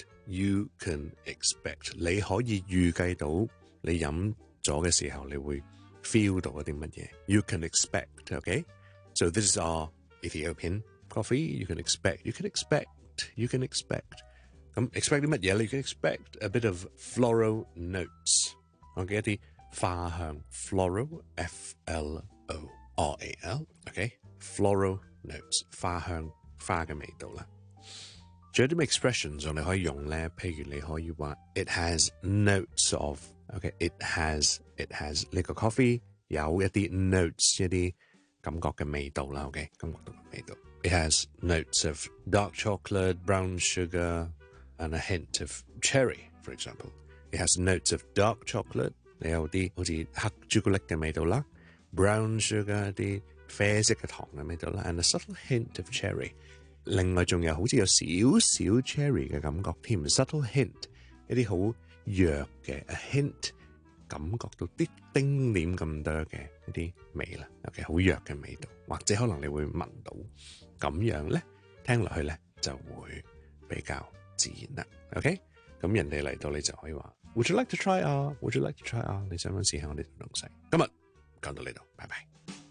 you can expect 你可以預計到你飲咗嘅時候，你會 feel 到一啲乜嘢。You can expect, okay? So this is our Ethiopian coffee. You can expect, you can expect, you can expect. 咁 expect 啲乜嘢咧？ You can expect a bit of floral notes. 我嘅一啲花香 floral, F L O R A L, okay? Floral notes 花香花嘅味道啦。仲有啲咩 expressions 我哋可以用咧？譬如你可以話 It has notes of, okay? It has, it has 呢個 coffee 有一啲 notes 一啲感覺嘅味道啦。OK， 感覺到嘅味道。It has notes of dark chocolate, brown sugar, and a hint of cherry, for example. It has notes of dark chocolate， 你有啲好似黑朱古力嘅味道啦 ，brown sugar 一啲啡色嘅糖嘅味道啦 ，and a subtle hint of cherry。另外仲有好似有少少 cherry 嘅感覺添 ，subtle hint 一啲好弱嘅 a hint， 感覺到啲丁點咁多嘅一啲味啦 ，OK， 好弱嘅味道，或者可能你會聞到，咁樣咧聽落去咧就會比較自然啦 ，OK， 咁人哋嚟到你就可以話 ，Would you like to try 啊 ？Would you like to try 啊？你想唔想試下我哋嘅東西？今日講到呢度，拜拜。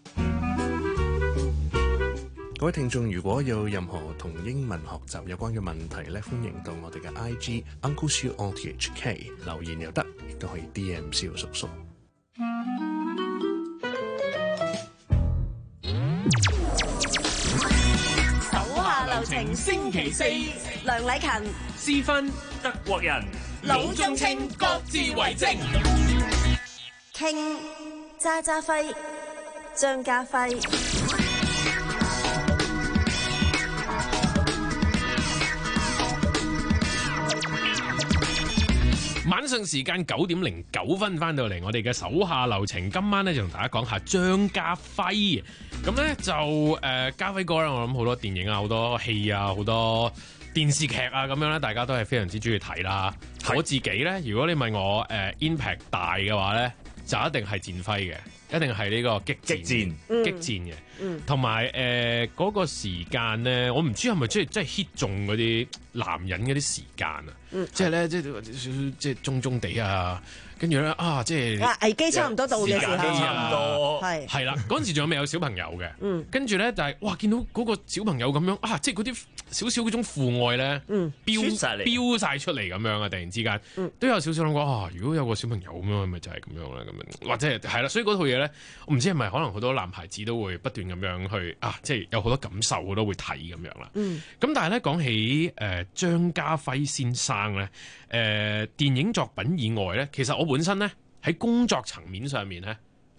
各位聽眾，如果有任何同英文學習有關嘅問題咧，歡迎到我哋嘅 I G Uncle Siu O T H K 留言又得，亦都可以 D M 蕭叔叔。 手下留情，星期四，梁禮勤、 思芬、 德國人、 魯中清各自為政。 傾渣渣輝、張家輝。 晚上時間九點零九分翻到嚟，我哋嘅手下留情，今晚咧就同大家講下張家輝。咁咧就誒、呃，家輝哥咧，我諗好多電影啊，好多戲啊，好多電視劇啊，咁樣咧，大家都係非常之中意睇啦。我自己咧，如果你問我誒、呃、impact 大嘅話咧，就一定係戰輝嘅，一定係呢個激戰激戰、嗯、激戰嘅。同埋誒嗰個時間咧，我唔知係咪即係即係 hit 中嗰啲男人嗰啲時間啊，嗯、即係咧即係少少即係中中地啊，跟住咧啊即係危機差唔多到嘅時候，差唔多係係啦，嗰陣時仲有未有小朋友嘅，嗯、跟住咧就係哇見到嗰個小朋友咁樣啊，即係嗰啲少少嗰種父愛咧，嗯、飆飆曬出嚟咁樣啊，突然之間、嗯、都有少少諗過啊，如果有個小朋友咁樣，咪就係咁樣啦，咁樣或者係係啦，所以嗰套嘢咧，我唔知係咪可能好多男孩子都會不斷咁樣去啊，即係有好多感受，我都會睇咁樣啦。咁、嗯、但係咧講起誒、呃、張家輝先生咧，誒、呃、電影作品以外咧，其實我本身咧喺工作層面上面咧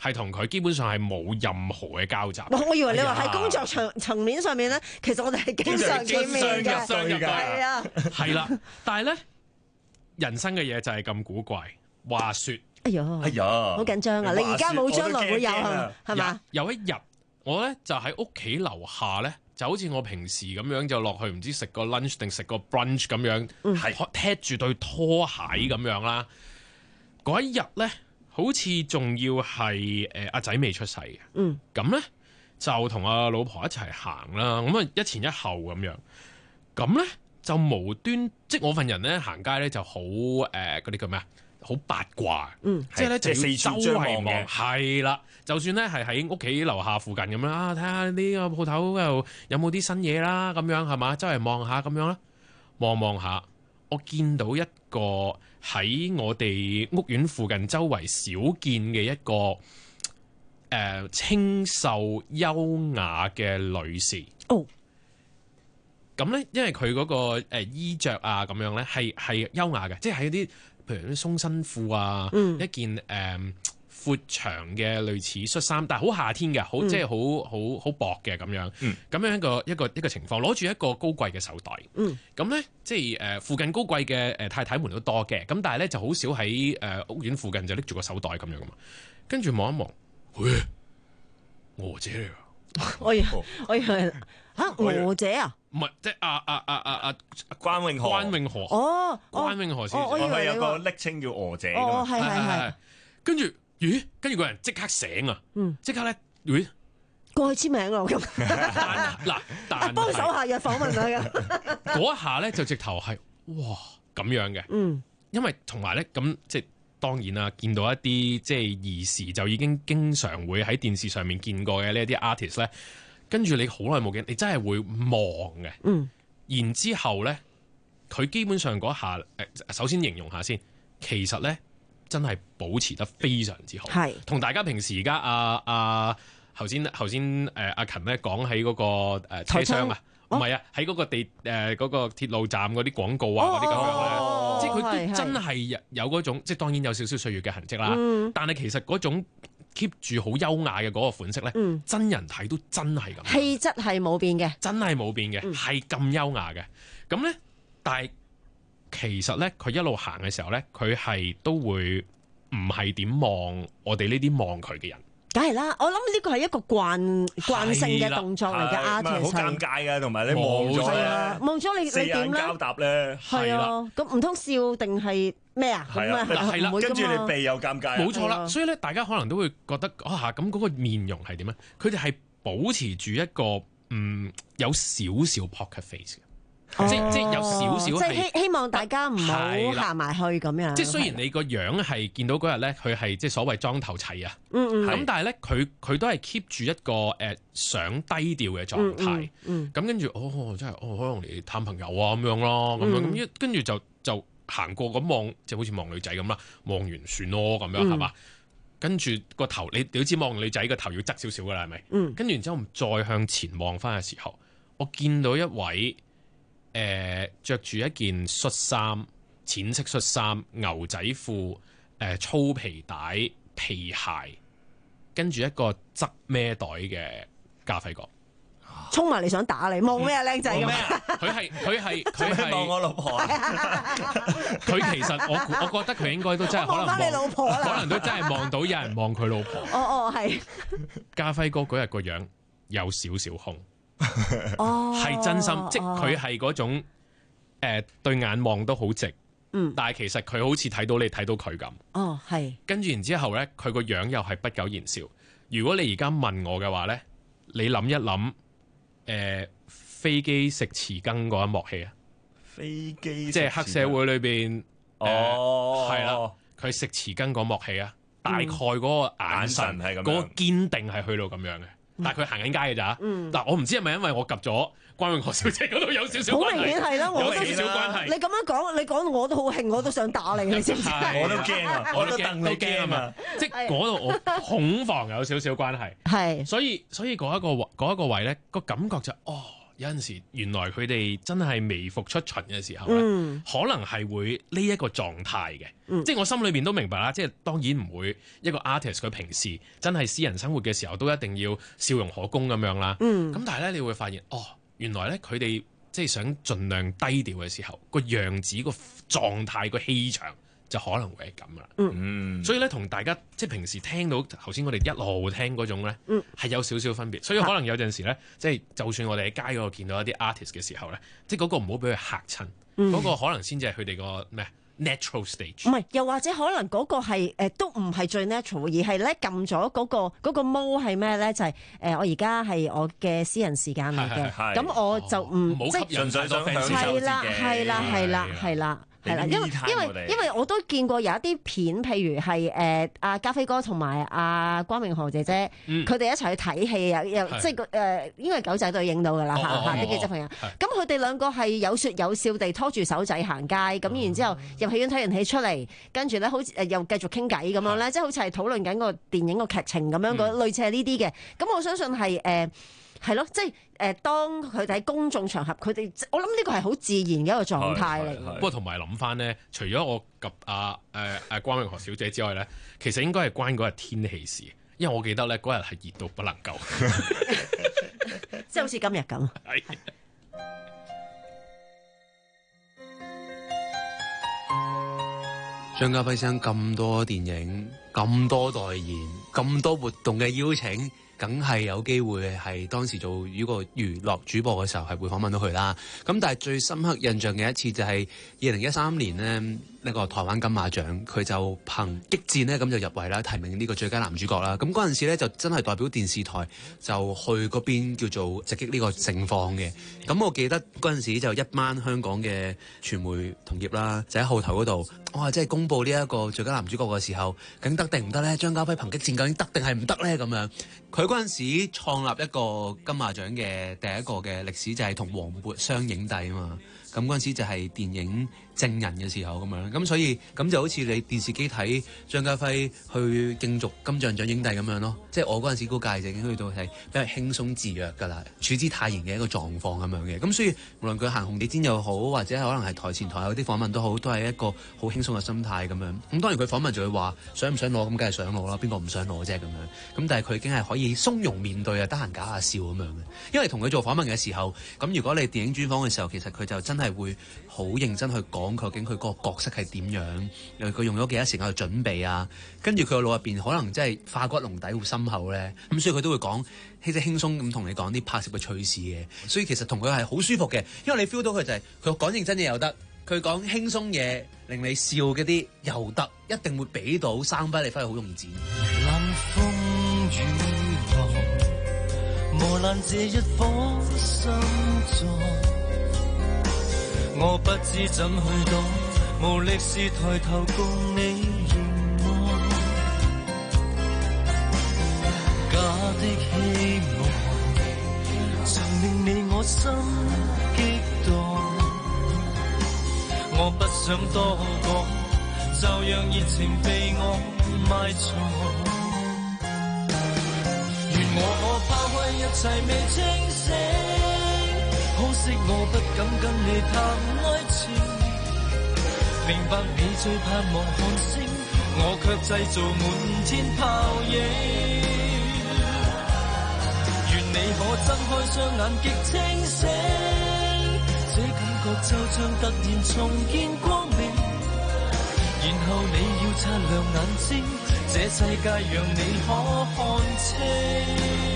係同佢基本上係冇任何嘅交集。 我以為你話喺工作層層面上面咧，其實我哋係經常見面嘅，係啊， 係啦。但係咧，人生嘅嘢就係咁古怪。話說， 哎呀，哎呀，好緊張啊！你而家冇將來會有係嘛？ 有一日，我咧就喺屋企樓下咧，就好似我平時咁樣就落去，唔知食個 lunch 定食個 brunch 咁樣，係踢住對拖鞋咁樣啦。嗰一日咧，好似仲要係誒阿仔未出世嘅， 嗯， 咁咧就同阿老婆一齊行啦，咁啊一前一後咁樣，咁咧就無端，即係我份人咧行街咧就好誒嗰啲叫咩啊？好八卦， 嗯， 即係咧就要四處周圍望， 嘅， 係啦。就算咧係喺屋企樓下附近咁樣啊，睇下呢個鋪頭又有冇啲新嘢啦，咁樣係嘛，周圍望下咁樣啦，望望下，我見到一個喺我哋屋苑附近周圍少見嘅一個誒、呃、清秀優雅嘅女士。 哦，咁咧，因為佢嗰、那個誒、呃、衣着啊，咁樣咧係係優雅嘅，即係喺啲。譬如啲鬆身褲啊， 嗯、 一件誒、嗯、闊長嘅類似恤衫，但係好夏天嘅，好、嗯、即係好好好薄嘅咁樣，咁、嗯、樣一個一個一個情況，攞住一個高貴嘅手袋，咁咧、嗯、即係誒、呃、附近高貴嘅誒太太們都多嘅，咁但係咧就好少喺誒、呃、屋苑附近就拎住個手袋咁樣噶嘛，跟住望一望，喂，娥姐嚟㗎， 我以為我以為嚇娥姐啊！ 唔係，即係阿阿阿阿阿關永河， 關永河哦， 關永河先生， 我以為有個昵稱叫娥姐㗎嘛， 哦，係係係。 跟住，咦？跟住個人即刻醒啊！嗯，即刻咧，咦？ 過去簽名啊！咁嗱，但幫手下嘅訪問佢嘅嗰一下咧，就直頭係哇咁樣嘅。 嗯， 因為同埋咧，咁即係當然啦，見到一啲即係兒時就已經經常會喺電視上面見過嘅呢一啲 artist 咧。跟住你好耐冇見，你真係會望嘅。 嗯， 然之後咧，佢基本上嗰下誒，首先形容下先，其實咧真係保持得非常之好。 係同大家平時而家阿阿頭先頭先誒阿勤咧講喺嗰個誒車廂啊，唔係啊，喺嗰個地誒嗰個鐵路站嗰啲廣告啊嗰啲咁樣咧， 哦、 即係佢都真係有嗰種，即係當然有少少歲月嘅痕跡啦。 嗯、但係其實嗰種。keep 住好優雅嘅嗰個款式咧， 嗯、 真人睇都真係咁， 氣質係冇變嘅， 真係冇變嘅，係咁、嗯、優雅嘅。咁咧，但係其實咧，佢一路行嘅時候咧，佢係都會唔係點望我哋呢啲望佢嘅人。 梗係啦，我諗呢個係一個慣慣性嘅動作嚟嘅 artist， 好尷尬嘅，同埋你望咗咧， 望咗你你點咧？ 交答咧， 係啊，咁唔通笑定係咩啊？ 係啊，係啦，跟住你鼻又尷尬， 冇錯啦。所以咧，大家可能都會覺得啊，咁嗰個面容係點咧？佢哋係保持住一個嗯有少少 poker face 嘅。 哦、 即即有少少， 即希希望大家唔好行埋去咁樣。 即雖然你個樣係見到嗰日咧，佢係即所謂裝頭齊啊， 嗯嗯， 咁但係咧佢佢都係 keep 住一個誒想低調嘅狀態，咁、 嗯嗯、 跟住哦，真係哦，可能嚟探朋友啊咁樣咯，咁樣咁一跟住就就行過咁望，即好似望女仔咁啦，望完算咯咁樣係嘛？跟住個頭，你你都知望女仔個頭要側少少噶啦，係咪？ 嗯， 跟住然之後再向前望翻嘅時候，我見到一位。誒、呃、着住一件恤衫，淺色恤衫、牛仔褲、誒、呃、粗皮帶、皮鞋，跟住一個側孭袋嘅咖啡哥， 衝埋嚟想打你，望咩啊靚仔咁啊！ 佢係佢係佢係望我老婆啊！ 佢其實我我覺得佢應該都真係可能望你老婆啦， 可能都真係望到有人望佢老婆。 哦哦，係咖啡哥嗰日個樣有少少兇。 哦， 係真心，即係佢係嗰種誒、呃、對眼望都好直， 嗯， 但係其實佢好似睇到你睇到佢咁， 哦係， 跟住然之後咧，佢個樣又係不苟言笑。如果你而家問我嘅話咧，你諗一諗，誒、呃、飛機食匙羹嗰一幕戲啊， 飛機即係黑社會裏邊， 哦， 係啦，佢食匙羹嗰幕戲啊，大概嗰個眼神係咁，嗰、嗯、個堅定係去到咁樣嘅。但係佢行緊街嘅咋？嗱、嗯，我唔知係咪因為我及咗關永河小姐嗰度有少少關係， 好明顯係啦，我有少少關係。 你咁樣講，你講到我都好興，我都想打你，你知唔知？ 我都驚啊！我都戥你驚啊嘛！ 即係嗰度我恐防有少少關係。 係， 所以所以嗰一個嗰一個位咧，個感覺就哦， 有陣時原來佢哋真係微服出巡嘅時候咧，嗯、可能係會呢一個狀態嘅。嗯、即係我心裏邊都明白啦，即係當然唔會一個 artist 佢平時真係私人生活嘅時候都一定要笑容可掬咁樣啦。咁、嗯、但係咧，你會發現哦，原來咧佢哋即係想盡量低調嘅時候，個樣子、個狀態、個氣場。就可能會係咁啦，嗯，所以咧同大家即係平時聽到頭先我哋一路聽嗰種咧，係、嗯、有少少分別，所以可能有陣時咧，即係就算我哋喺街嗰度見到一啲 artist 嘅時候咧，即係嗰個唔好俾佢嚇親，嗰、嗯、個可能先至係佢哋個咩 natural stage。唔係， 又或者可能嗰個係誒、呃、都唔係最 natural，而係咧撳咗嗰個嗰、嗰個 mode 係咩咧？就係、是、誒、呃、我而家係我嘅私人時間嚟嘅，咁我就唔即係純粹想享受自己。 係啦，係啦，係啦，係啦。係啦，因為因為因為我都見過有一啲片，譬如係誒阿家輝哥同埋阿關詠荷姐姐，佢哋、嗯、一齊去睇戲啊，又即係個誒應該係狗仔隊影到㗎啦嚇嚇啲記者朋友。咁佢哋兩個係有説有笑地拖住手仔行街，咁、嗯、然之後入戲院睇完戲出嚟，跟住咧好似誒又繼續傾偈咁樣咧，即係好似係討論緊個電影個劇情咁樣，個、嗯、類似係呢啲嘅。咁我相信係誒。呃係咯，即係誒、呃，當佢哋喺公眾場合，佢哋我諗呢個係好自然嘅一個狀態嚟。 不過同埋諗翻咧，除咗我及阿誒誒關詠荷小姐之外咧，其實應該係關嗰日天氣事，因為我記得咧嗰日係熱到不能夠， 即係好似今日咁。 張家輝先生咁多電影、咁多代言、咁多活動嘅邀請。梗係有機會係當時做呢個娛樂主播嘅時候係會訪問到佢啦。咁但係最深刻印象嘅一次就係二零一三年呢，呢、呢個台灣金馬獎，佢就憑激戰呢，咁就入圍啦，提名呢個最佳男主角啦。咁嗰陣時呢，就真係代表電視台就去嗰邊叫做直擊呢個盛況嘅。咁我記得嗰陣時就一班香港嘅傳媒同業啦，就喺後頭嗰度，哇！即係公佈呢一個最佳男主角嘅時候，究竟得定唔得呢？張家輝憑激戰究竟得定係唔得呢？咁樣佢嗰陣時創立一個金馬獎嘅第一個嘅歷史就係同黃渤雙影帝啊嘛。咁嗰陣時就係電影證人嘅時候咁樣，咁所以咁就好似你電視機睇張家輝去競逐金像獎影帝咁樣咯。即係我嗰陣時估計就已經去到係比較輕鬆自若㗎啦，處之泰然嘅一個狀況咁樣嘅。咁所以無論佢行紅地毯又好，或者可能係台前台後啲訪問都好，都係一個好輕鬆嘅心態咁樣。咁當然佢訪問就會話想唔想攞，咁梗係想攞啦，邊個唔想攞啫咁樣。咁但係佢已經係可以鬆容面對啊，得閒搞下笑咁樣嘅。因為同佢做訪問嘅時候，咁如果你電影專訪嘅時候，其實佢就真係係會好認真去講究竟佢個角色係點樣，又佢用咗幾多時間去準備啊，跟住佢個腦入邊可能真係化骨龍底好深厚咧，咁所以佢都會講輕即輕鬆咁同你講啲拍攝嘅趣事嘅，所以其實同佢係好舒服嘅，因為你 feel 到佢就係佢講認真嘢又得，佢講輕鬆嘢令你笑嗰啲又得，一定會俾到生筆你翻去好容易剪。 冷風雨浪磨爛這一顆心臟，我不知怎去躲，無力是抬頭共你凝望，假的希望曾令你我心激動，我不想多講，就讓熱情被我埋藏，願我可拋開一切未清醒，可惜我不敢跟你談愛情，明白你最盼望看星，我卻製造滿天泡影，願你可睜開雙眼極清醒，這感覺就像突然重見光明，然後你要擦亮眼睛，這世界讓你可看清，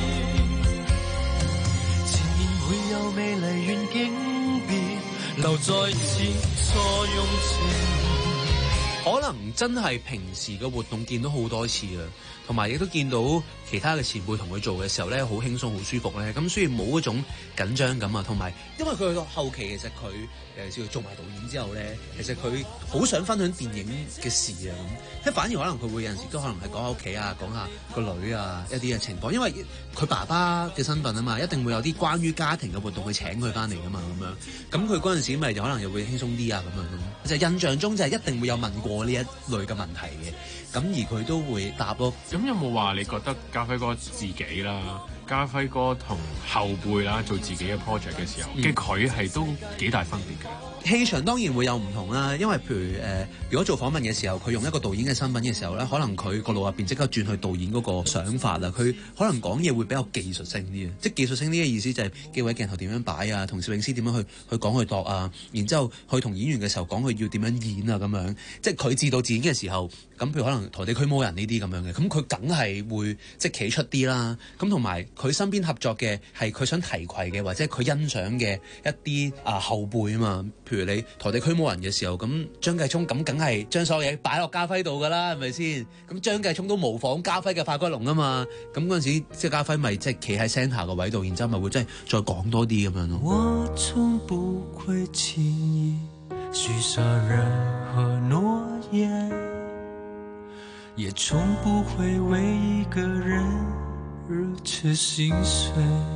會有美麗願景別留在此錯用情， 可能真係平時嘅活動見到好多次啦，同埋亦都見到其他嘅前輩同佢做嘅時候咧，好輕鬆好舒服咧，咁所以冇嗰種緊張感啊，同埋因為佢到後期其實佢誒做埋導演之後咧，其實佢好想分享電影嘅事啊，咁即係反而可能佢會有陣時都可能係講下屋企啊，講下個女啊一啲嘅情況，因為佢爸爸嘅身份啊嘛，一定會有啲關於家庭嘅活動去請佢翻嚟噶嘛，咁樣咁佢嗰陣時咪就可能又會輕鬆啲啊咁樣咁，就印象中就係一定會有問過呢一類嘅問題嘅，咁而佢都會答咯。 咁有冇話你覺得家輝哥自己啦， 家輝哥同後輩啦做自己嘅 project 嘅時候，嘅佢係都幾大分別嘅。 氣場當然會有唔同啦，因為譬如誒、呃，如果做訪問嘅時候，佢用一個導演嘅身份嘅時候咧，可能佢個腦入邊即刻轉去導演嗰個想法啦。佢可能講嘢會比較技術性啲嘅，即係技術性啲嘅意思就係幾位鏡頭點樣擺啊，同攝影師點樣去去講去度啊，然之後去同演員嘅時候講佢要點樣演啊咁樣。即係佢自導自演嘅時候，咁譬如可能陀地驅魔人呢啲咁樣嘅，咁佢梗係會即係企出啲啦。咁同埋佢身邊合作嘅係佢想提攜嘅或者佢欣賞嘅一啲啊後輩啊嘛。譬如你陀地驅魔人嘅時候，咁張繼聰咁梗係將所有嘢擺落家輝度㗎啦，係咪先？咁張繼聰都模仿家輝嘅化骨龍啊嘛，咁嗰陣時即係家輝咪即係企喺 centre 個位度，然之後咪會即係再講多啲咁樣咯。 我從不會輕易許下任何諾言，也從不會為一個人如此心碎。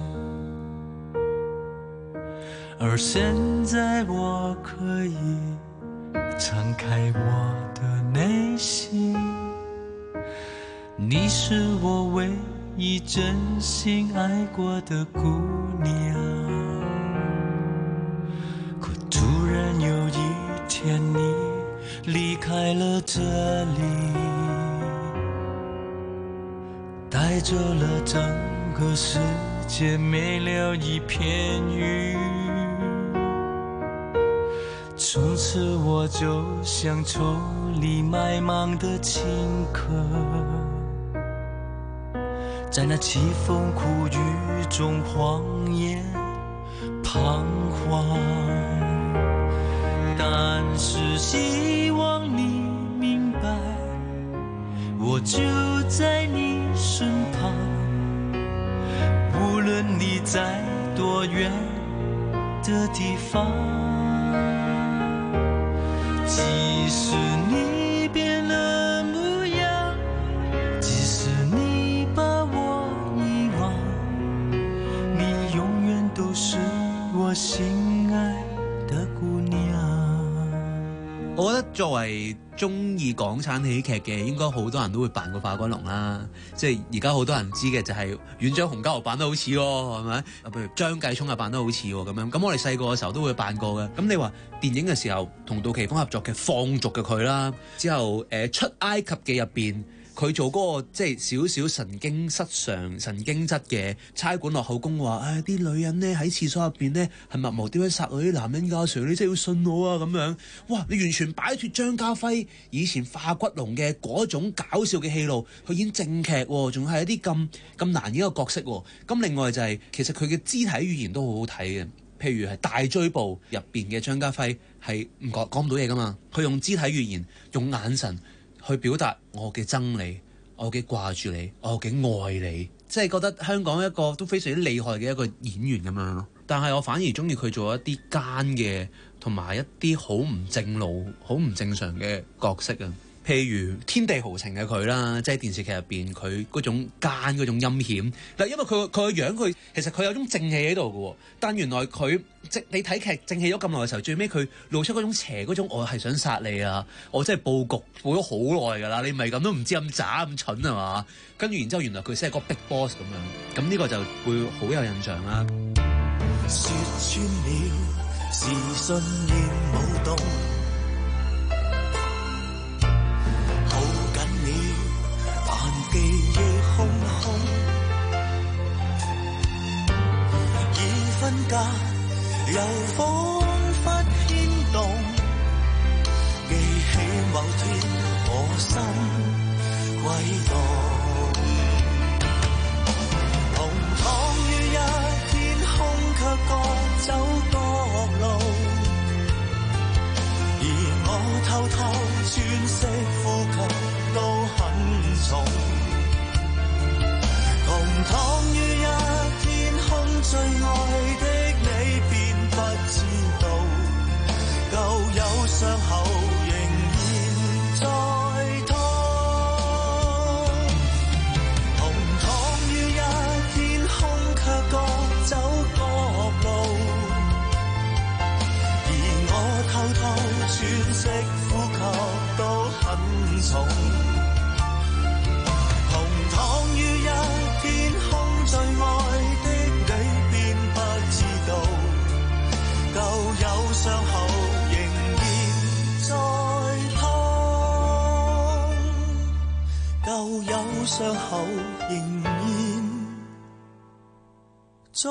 而現在我可以敞開我的內心，你是我唯一真心愛過的姑娘。可突然有一天你離開了這裡，帶走了整個世界，沒了一片雲。從此我就像叢裡埋芒的青稞，在那淒風苦雨中荒野彷徨。但是希望你明白，我就在你身旁，無論你在多遠的地方。即使你變了模樣，即使你把我遺忘，你永遠都是我心愛的姑娘。 我覺得作為中意港產喜劇嘅，應該好多人都會扮過化骨龍啦。即係而家好多人知嘅就係院長洪家豪扮得好似喎，係咪？譬如張繼聰啊扮得好似喎咁樣。咁我哋細個嘅時候都會扮過嘅。咁你話電影嘅時候同杜琪峰合作嘅放逐嘅佢啦，之後誒、呃、出埃及記入邊。佢做嗰、那個即係少少神經失常、神經質嘅差館落口供話，唉啲女人咧喺廁所入邊咧係密謀點樣殺我啲男人㗎，Sir你真係要信我啊咁樣。哇！你完全擺脱張家輝以前化骨龍嘅嗰種搞笑嘅戲路，佢演正劇喎，仲係一啲咁咁難演嘅角色喎。咁另外就係、是、其實佢嘅肢體語言都好好睇嘅，譬如係大追捕入邊嘅張家輝係唔講講唔到嘢㗎嘛，佢用肢體語言、用眼神。去表達我嘅憎你，我幾掛住你，我幾愛你，即係覺得香港一個都非常之厲害嘅一個演員咁樣咯。但係我反而中意佢做一啲奸嘅，同埋一啲好唔正路、好唔正常嘅角色啊。譬如天地豪情嘅佢啦，即係電視劇入邊佢嗰種奸嗰種陰險。嗱，因為佢佢個樣佢其實佢有種正氣喺度嘅喎，但原來佢即你睇劇正氣咗咁耐嘅時候，最尾佢露出嗰種邪嗰種，我係想殺你啊！我真係佈局佈咗好耐㗎啦，你唔係咁都唔知咁渣咁蠢係嘛？跟住然之後原來佢先係個 big boss 咁樣，咁呢個就會好有印象啦。 說穿了是信念舞動，記憶空空，已分隔又彷彿牽動，記起某天我心悸動，同躺於一天空卻各走各路，而我偷偷喘息呼吸都很重。同躺於一天空，最愛的你便不知道，舊有傷口仍然在痛。 傷口仍然在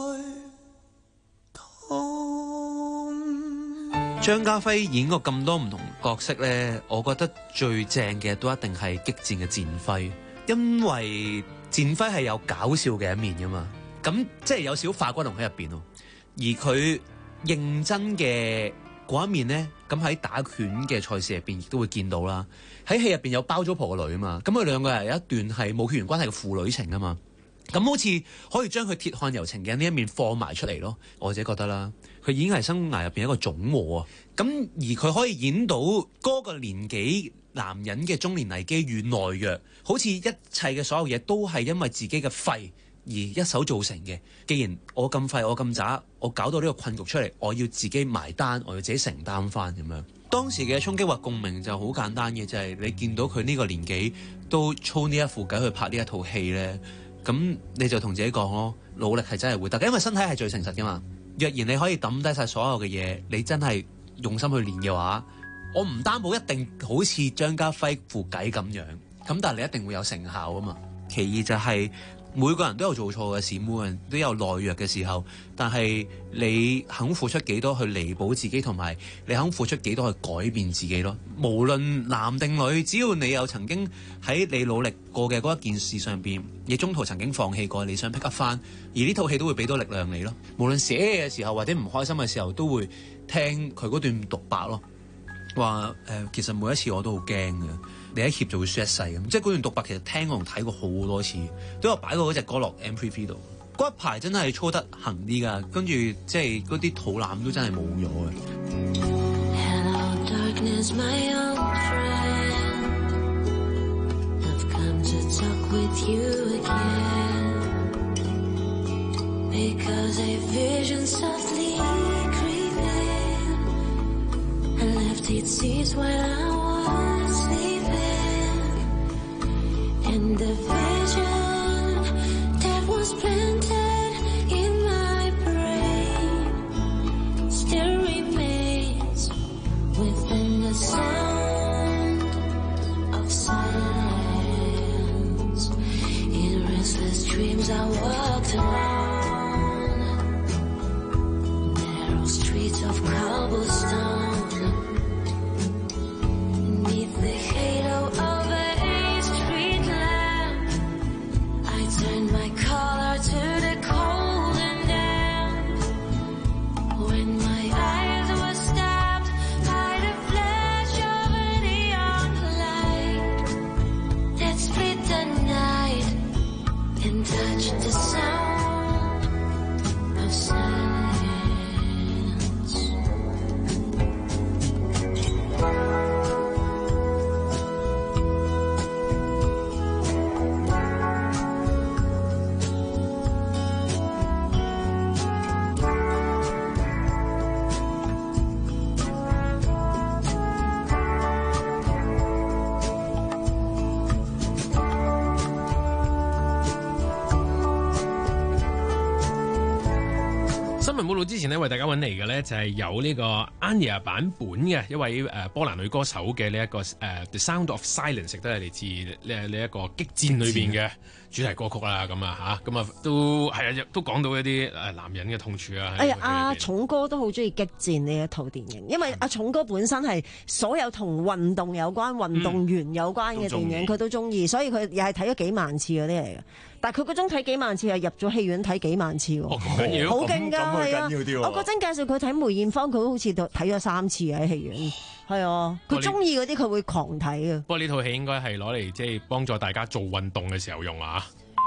痛。 張家輝演過咁多唔同角色咧，我覺得最正嘅都一定係激戰嘅戰輝，因為戰輝係有搞笑嘅一面噶嘛，咁即係有少少化骨龍喺入邊咯。而佢認真嘅嗰一面咧，咁喺打拳嘅賽事入邊亦都會見到啦。喺戲入邊有包租婆個女啊嘛，咁佢兩個人有一段係冇血緣關係嘅父女情啊嘛，咁好似可以將佢鐵漢柔情嘅呢一面放埋出嚟咯。我自己覺得啦，佢演藝生涯入邊一個總和啊，咁而佢可以演到嗰個年紀男人嘅中年危機與懦弱，好似一切嘅所有嘢都係因為自己嘅廢而一手造成嘅。既然我咁廢，我咁渣，我搞到呢個困局出嚟，我要自己埋單，我要自己承擔翻咁樣。當時嘅衝擊或共鳴就好簡單嘅，就係、是、你見到佢呢個年紀都操呢一副計去拍呢一套戲呢，咁你就同自己講咯，努力係真係會得，因為身體係最誠實噶嘛。若然你可以抌低晒所有嘅嘢，你真係用心去練嘅話，我唔擔保一定好似張家輝副計咁樣，咁但係你一定會有成效啊嘛。其二就係、是。每個人都有做錯嘅事，每個人都有懦弱嘅時候，但係你肯付出幾多去彌補自己，同埋你肯付出幾多去改變自己咯。無論男定女，只要你有曾經喺你努力過嘅嗰一件事上邊，你中途曾經放棄過，你想 pick up 翻，而呢套戲都會俾到力量你咯。無論寫嘢嘅時候或者唔開心嘅時候，都會聽佢嗰段獨白咯。話誒、呃，其實每一次我都好驚嘅。你一怯就會輸一世咁，即係嗰段獨白其實聽過同睇過好多次，都有擺過嗰隻歌落 M P three 度。嗰一排真係操得行啲㗎，跟住即係嗰啲肚腩都真係冇咗嘅。Hello, darkness, my old friend. I've come to talk with you again. Because a vision softly creeping and left its seeds while I was sleeping.And the vision that was planted in my brain still remains within the sound of silence. In restless dreams I walked alone narrow streets of cobblestone.Beneath the halo of a street lamp,I turned my collar to the cold and damp. When my eyes were stabbed by the flash of a neon light that split the night and touched the sound of silence。之前咧為大家揾嚟嘅咧就係有呢個 Anya 版本嘅一位誒波蘭女歌手嘅呢一個誒 The Sound of Silence， 亦都係嚟自呢呢一個激戰裏邊嘅主題歌曲啦。咁啊嚇，咁啊都係啊，都講到一啲誒男人嘅痛處啊。 哎呀，阿重哥都好中意激戰呢一套電影，因為阿重哥本身係所有同運動有關、運動員有關嘅電影佢、嗯、都中意，所以佢又係睇咗幾萬次嗰啲嚟嘅。但係佢嗰種睇幾萬次係入咗戲院睇幾萬次喎，好勁㗎，係啊！我嗰陣介紹佢睇梅艷芳，佢好似睇咗三次喺戲院，係啊！佢中意嗰啲佢會狂睇啊！ 不過呢套戲應該係攞嚟即係幫助大家做運動嘅時候用啊！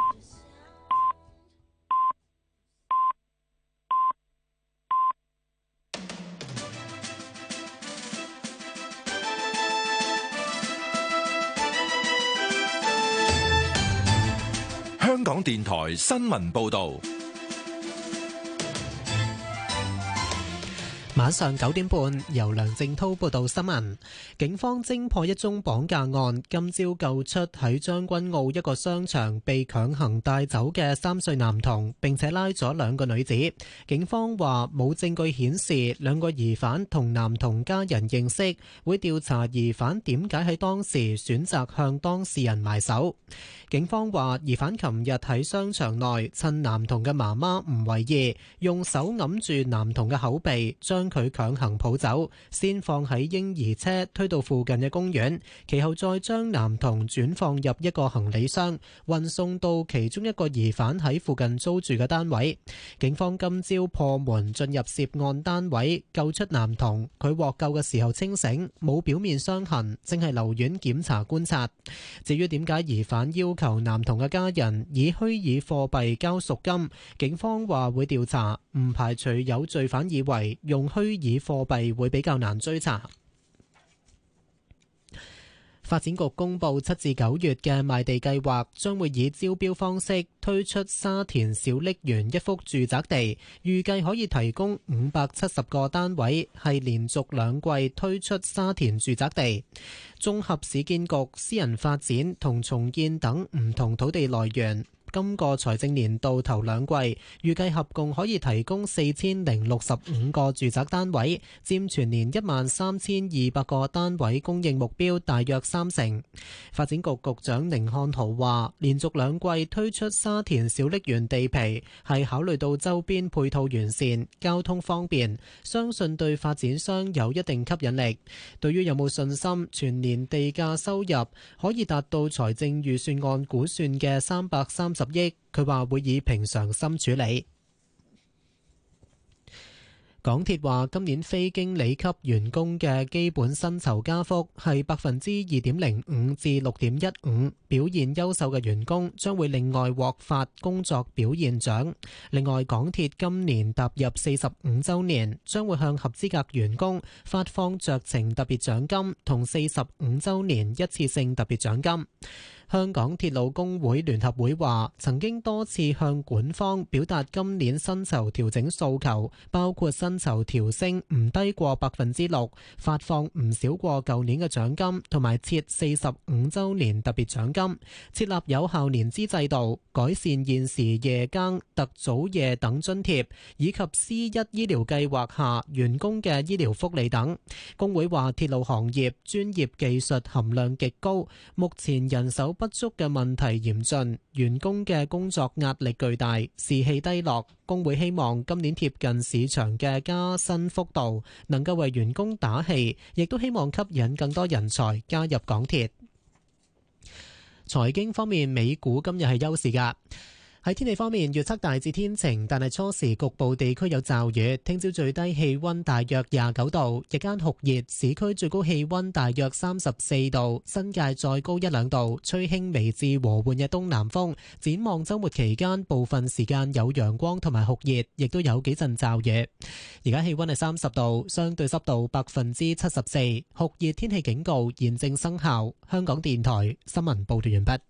香港電台新聞報導。 晚上九點半，由梁正滔報道新聞。警方偵破一宗綁架案，今朝救出喺將軍澳一個商場被強行帶走嘅三歲男童，並且拉咗兩個女子。警方話冇證據顯示兩個疑犯同男童家人認識，會調查疑犯點解喺當時選擇向當事人埋手。警方話疑犯琴日喺商場內趁男童嘅媽媽唔為意，用手揞住男童嘅口鼻，將佢強行抱走，先放喺嬰兒車推到附近嘅公園，其後再將男童轉放入一個行李箱，運送到其中一個疑犯喺附近租住嘅單位。警方今朝破門進入涉案單位，救出男童。佢獲救嘅時候清醒，冇表面傷痕，正係留院檢查觀察。至於點解疑犯要求男童嘅家人以虛擬貨幣交贖金，警方話會調查，唔排除有罪犯以為用虛擬貨幣會比較難追查。發展局公布七至九月嘅賣地計劃，將會以招標方式推出沙田小瀝源一幅住宅地，預計可以提供五百七十個單位，係連續兩季推出沙田住宅地。綜合市建局、私人發展同重建等唔同土地來源。今個財政年度頭兩季，預計合共可以提供四千零六十五個住宅單位，佔全年一萬三千二百個單位供應目標大約三成。發展局局長寧漢豪話，連續兩季推出沙田小瀝源地皮，係考慮到周邊配套完善、交通方便，相信對發展商有一定吸引力。對於有冇信心全年地價收入可以達到財政預算案估算嘅三百三十億，佢話會以平常心處理。港鐵話今年非經理級員工嘅基本薪酬加幅係百分之二點零五至六點一五，表現優秀嘅員工將會另外獲發工作表現獎。另外，港鐵今年踏入四十五週年，將會向合資格員工發放酌情特別獎金同四十五週年一次性特別獎金。香港鐵路工會聯合會話，曾經多次向管方表達今年薪酬調整訴求，包括薪酬調升唔低過百分之六，發放唔少過舊年嘅獎金，同埋設四十五週年特別獎金，設立有效年資制度，改善現時夜更、特早夜等津貼，以及 C 一醫療計劃下員工嘅醫療福利等。工會話，鐵路行業專業技術含量極高，目前人手不足嘅問題嚴峻，員工嘅工作壓力巨大，士氣低落。工會希望今年貼近市場嘅加薪幅度能夠為員工打氣，亦都希望吸引更多人才加入港鐵。財經方面，美股今日係休市㗎。喺天氣方面，預測大致天晴，但係初時局部地區有驟雨。聽朝最低氣溫大約廿九度，日間酷熱，市區最高氣溫大約三十四度，新界再高一兩度，吹輕微至和緩嘅東南風。展望週末期間，部分時間有陽光同埋酷熱，亦都有幾陣驟雨。而家氣溫係三十度，相對濕度百分之七十四，酷熱天氣警告現正生效。香港電台新聞報道完畢。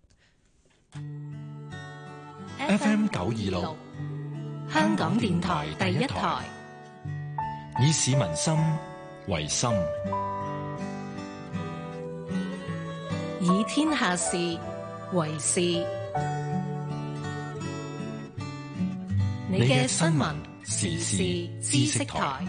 F M 九二六， 香港電台第一台， 以市民心為心， 以天下事為事。你嘅新聞時事知識台，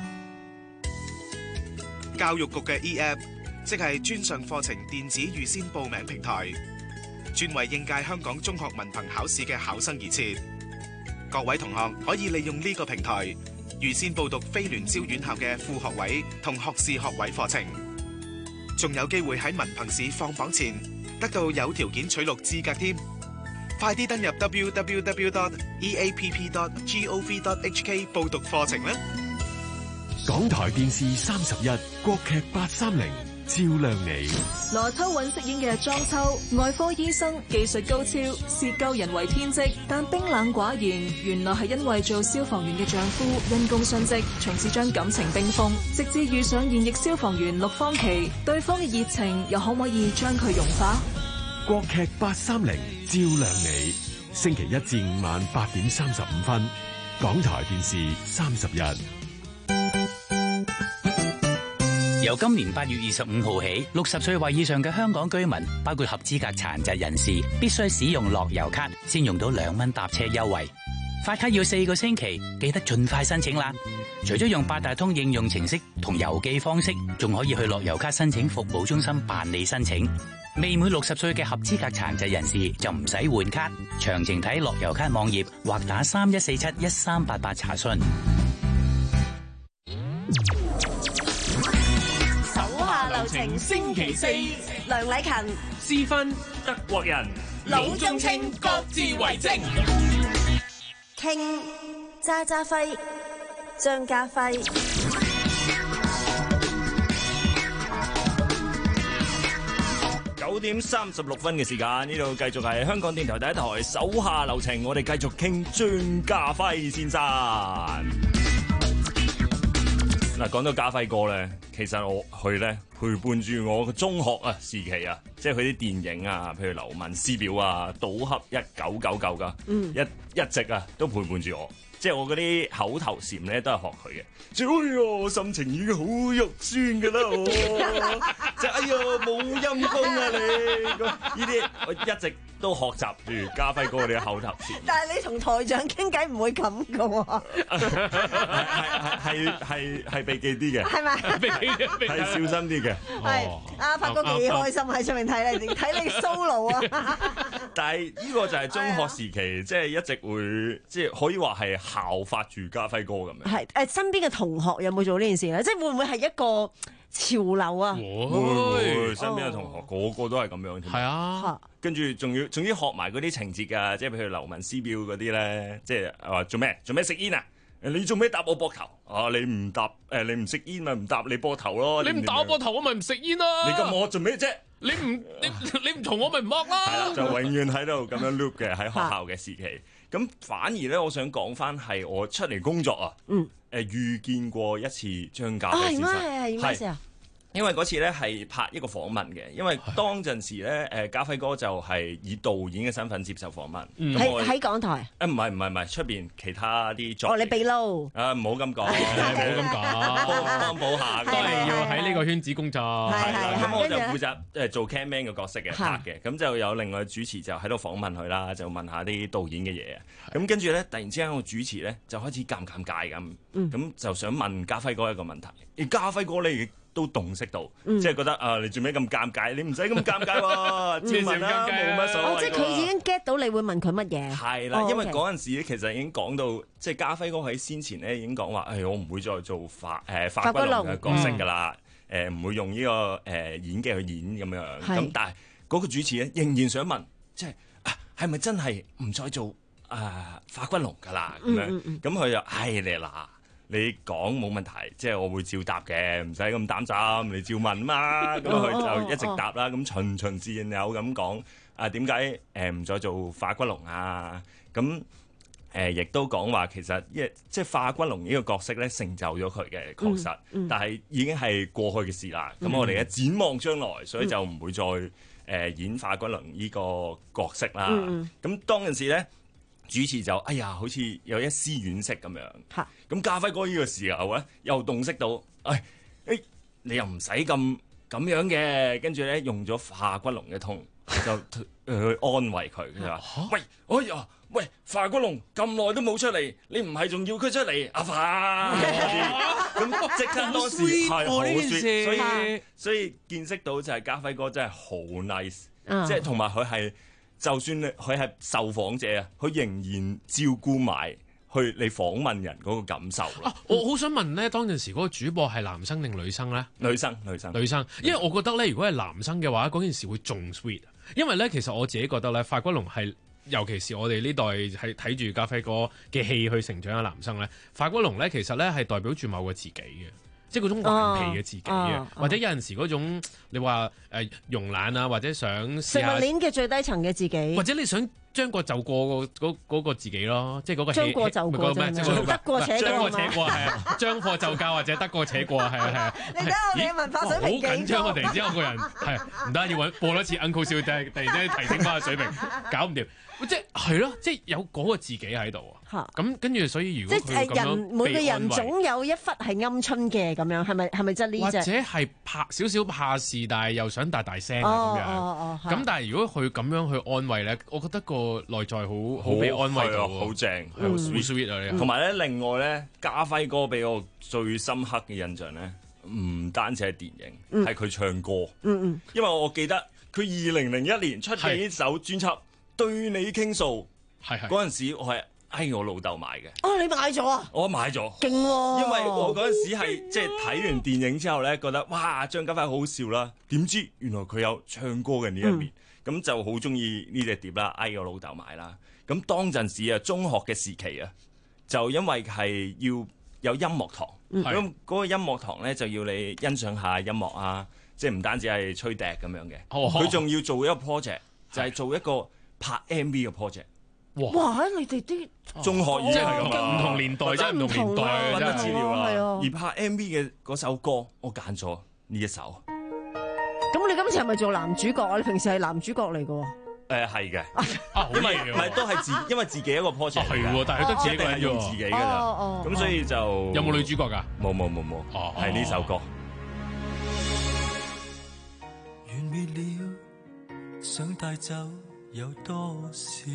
教育局嘅 E App， 即係專上課程電子預先報名平台。專為應屆香港中學文憑考試嘅考生而設，各位同學可以利用呢個平台預先報讀非聯招院校嘅副學位同學士學位課程，仲有機會喺文憑試放榜前得到有條件取錄資格添。快啲登入 double-u double-u double-u dot e a p p dot gov dot h k 報讀課程啦！ 港台電視三十一，國劇八三零。照亮你。 羅秋韻飾演嘅莊秋，外科醫生，技術高超，視救人為天職，但冰冷寡言，原來係因為做消防員嘅丈夫因公殉職，從此將感情冰封，直至遇上現役消防員陸芳琪，對方嘅熱情又可唔可以將佢融化？ 國劇八三零，照亮你。星期一至五晚八點三十五分，港台電視三十一。 由今年八月二十五號起，六十歲或以上嘅香港居民，包括合資格殘疾人士，必須使用樂悠卡先用到兩蚊搭車優惠。發卡要四個星期，記得盡快申請啦。除咗用八達通應用程式同郵寄方式，仲可以去樂悠卡申請服務中心辦理申請。未滿六十歲嘅合資格殘疾人士就唔使換卡。詳情睇樂悠卡網頁或打三一四七一三八八查詢。 手下留情，星期四，梁禮勤、 私分德國人、 魯中清各自為政。 傾渣渣輝、張家輝。 九點三十六分嘅時間，呢度繼續係香港電台第一台手下留情，我哋繼續傾張家輝先生。嗱，講到家輝哥咧，其實我佢咧陪伴住我嘅中學啊時期啊，即係佢啲電影啊，譬如流氓師表啊、賭俠一九九九噶，嗯、一一直啊都陪伴住我。即係我嗰啲口頭禪咧，都係學佢嘅。哎呀，我心情已經好肉酸噶啦，我即係哎呀冇陰功啊你！呢啲我一直都學習住家輝哥嗰啲口頭禪。 但係你同台長傾偈唔會咁噶喎。 係係係係避忌啲嘅。係咪？係小心啲嘅。 係阿發哥幾開心喺上面睇你，睇你 solo 啊！ 但係呢個就係中學時期，即係一直會即係可以話係效法住家輝哥咁樣。係誒，身邊嘅同學有冇做呢件事咧？即係會唔會係一個潮流啊？ 會會，身邊嘅同學個個都係咁樣。係啊， 跟住仲要仲要學埋嗰啲情節㗎，即係譬如流氓師表嗰啲咧，即係話做咩做咩食煙啊？你做咩搭我膊頭啊？你唔搭誒？你唔食煙咪唔搭你膊頭咯？ 你唔打我膊頭，我咪唔食煙咯。 你咁我做咩啫？ 你唔你你唔同我咪唔惡啦。 係啦，就永遠喺度咁樣 loop 嘅喺學校嘅時期。咁反而咧，我想講翻係我出嚟工作啊。嗯。誒，遇見過一次張家輝先生。 係咩事啊？ 因為嗰次咧係拍一個訪問嘅，因為當陣時咧誒家輝哥就係以導演嘅身份接受訪問。 喺喺港台。 誒唔係唔係唔係出邊其他啲作。 哦，你秘撈。 啊，唔好咁講， 唔好咁講， 幫幫補下。 都係要喺呢個圈子工作。 係啦，咁我就負責誒做 camman 嘅角色嘅拍嘅，咁就有另外主持就喺度訪問佢啦，就問下啲導演嘅嘢。咁跟住咧，突然之間個主持咧就開始尷尷尬咁，咁就想問家輝哥一個問題。而家輝哥咧，都洞悉到，嗯、即係覺得啊，你做咩咁尷尬？你唔使咁尷尬喎，照問啦，冇乜所謂。 哦，即係佢已經 get 到你會問佢乜嘢？ 係啦，因為嗰陣時咧，其實已經講到，即係家輝哥喺先前咧已經講話，誒、哎，我唔會再做法誒法骨龍嘅角色㗎啦，誒唔、嗯呃、會用呢、這個誒、呃、演技去演咁樣。咁但係嗰個主持咧仍然想問，即係啊，係咪真係唔再做啊法骨龍㗎啦？咁樣，咁佢就唉你嗱。你講冇問題，即係我會照答嘅，唔使咁擔心，你照問啊嘛。咁佢就一直答啦，咁循循善誘咁講啊，點解誒唔再做化骨龍啊？咁誒亦都講話其實一即係化骨龍呢個角色咧成就咗佢嘅，確實，嗯嗯、但係已經係過去嘅事啦。咁、嗯、我哋咧展望將來，所以就唔會再誒、呃、演化骨龍呢個角色啦。咁、嗯嗯、當陣時咧。主持就哎呀，好似有一絲惋惜咁樣。咁家輝哥呢個時候咧，又洞悉到，哎誒，你又唔使咁咁樣嘅，跟住咧用咗化骨龍嘅痛，就去安慰佢。佢話：喂，哎呀，喂，化骨龍咁耐都冇出嚟，你唔係仲要佢出嚟？阿化咁即刻當時係好 sweet，所以所以見識到就係家輝哥真係好 nice，即係同埋佢係。就算佢係受訪者啊，佢仍然照顧埋去你訪問人嗰個感受咯。 啊，我好想問咧，當陣時嗰個主播係男生定女生咧？ 女生，女生， 女生。因為我覺得咧，如果係男生嘅話，嗰件事會仲 sweet。因為咧，其實我自己覺得咧，化骨龍係，尤其是我哋呢代係睇住家輝哥嘅戲去成長嘅男生咧，化骨龍咧其實咧係代表住某個自己嘅。即係嗰種頑皮嘅自己嘅，啊啊、或者有陣時嗰種你話誒慵懶啊，或者想試下食物鏈嘅最低層嘅自己， 或者你想將過就過嗰嗰個自己咯，即係嗰個將過就過咩？ 得過且過將過且過係啊，將貨就價或者得過且過係啊係啊。 你睇我哋嘅文化水平幾高？ 好緊張啊！突然之間我個人係唔得要揾播多次 Uncle 笑，突然突然之間提升翻個水平，搞唔掂。即係係咯，即係有嗰個自己喺度啊。咁跟住，所以如果即係人每個人總有一忽係鵪鶉嘅咁樣，係咪係咪真呢隻？ 或者係怕少少怕事，但係又想大大聲咁樣。咁、哦哦、但係如果佢咁樣去安慰咧，我覺得個內在好好被安慰到， 好正，好 sweet 啊！ 同埋咧，另外咧，家輝哥俾我最深刻嘅印象咧，唔單止係電影，係佢、嗯、唱歌。 嗯嗯， 因為我記得佢二零零一年出嘅呢首專輯。對你傾訴，係係嗰陣時我係嗌我老豆買嘅。 哦，你買咗啊？ 我買咗， 勁喎！ 因為我嗰陣時係即係睇完電影之後咧，覺得哇張家輝好好笑啦。點知原來佢有唱歌嘅呢一面，咁、嗯、就好中意呢隻碟啦，嗌我老豆買啦。咁當陣時啊，中學嘅時期啊，就因為係要有音樂堂，咁嗰、嗯、個音樂堂咧就要你欣賞下音樂啊，即係唔單止係吹笛咁樣嘅，佢仲、哦、要做一個 project，就係做一個拍 M V 嘅 project， 哇！ 哇！你哋啲中學已經係咁唔同年代，真係唔同年代揾得資料啦。 啊、 而拍 M V 嘅嗰首歌，我揀咗呢一首。 咁你今次係咪做男主角啊？你平時係男主角嚟嘅喎。 誒係嘅，因為唔係都係自，因為自己一個 project 係喎，但係得自己一個人用自己㗎咋。咁所以就有冇女主角㗎？ 冇冇冇冇，係呢首歌。 完滅了，想帶走。有多少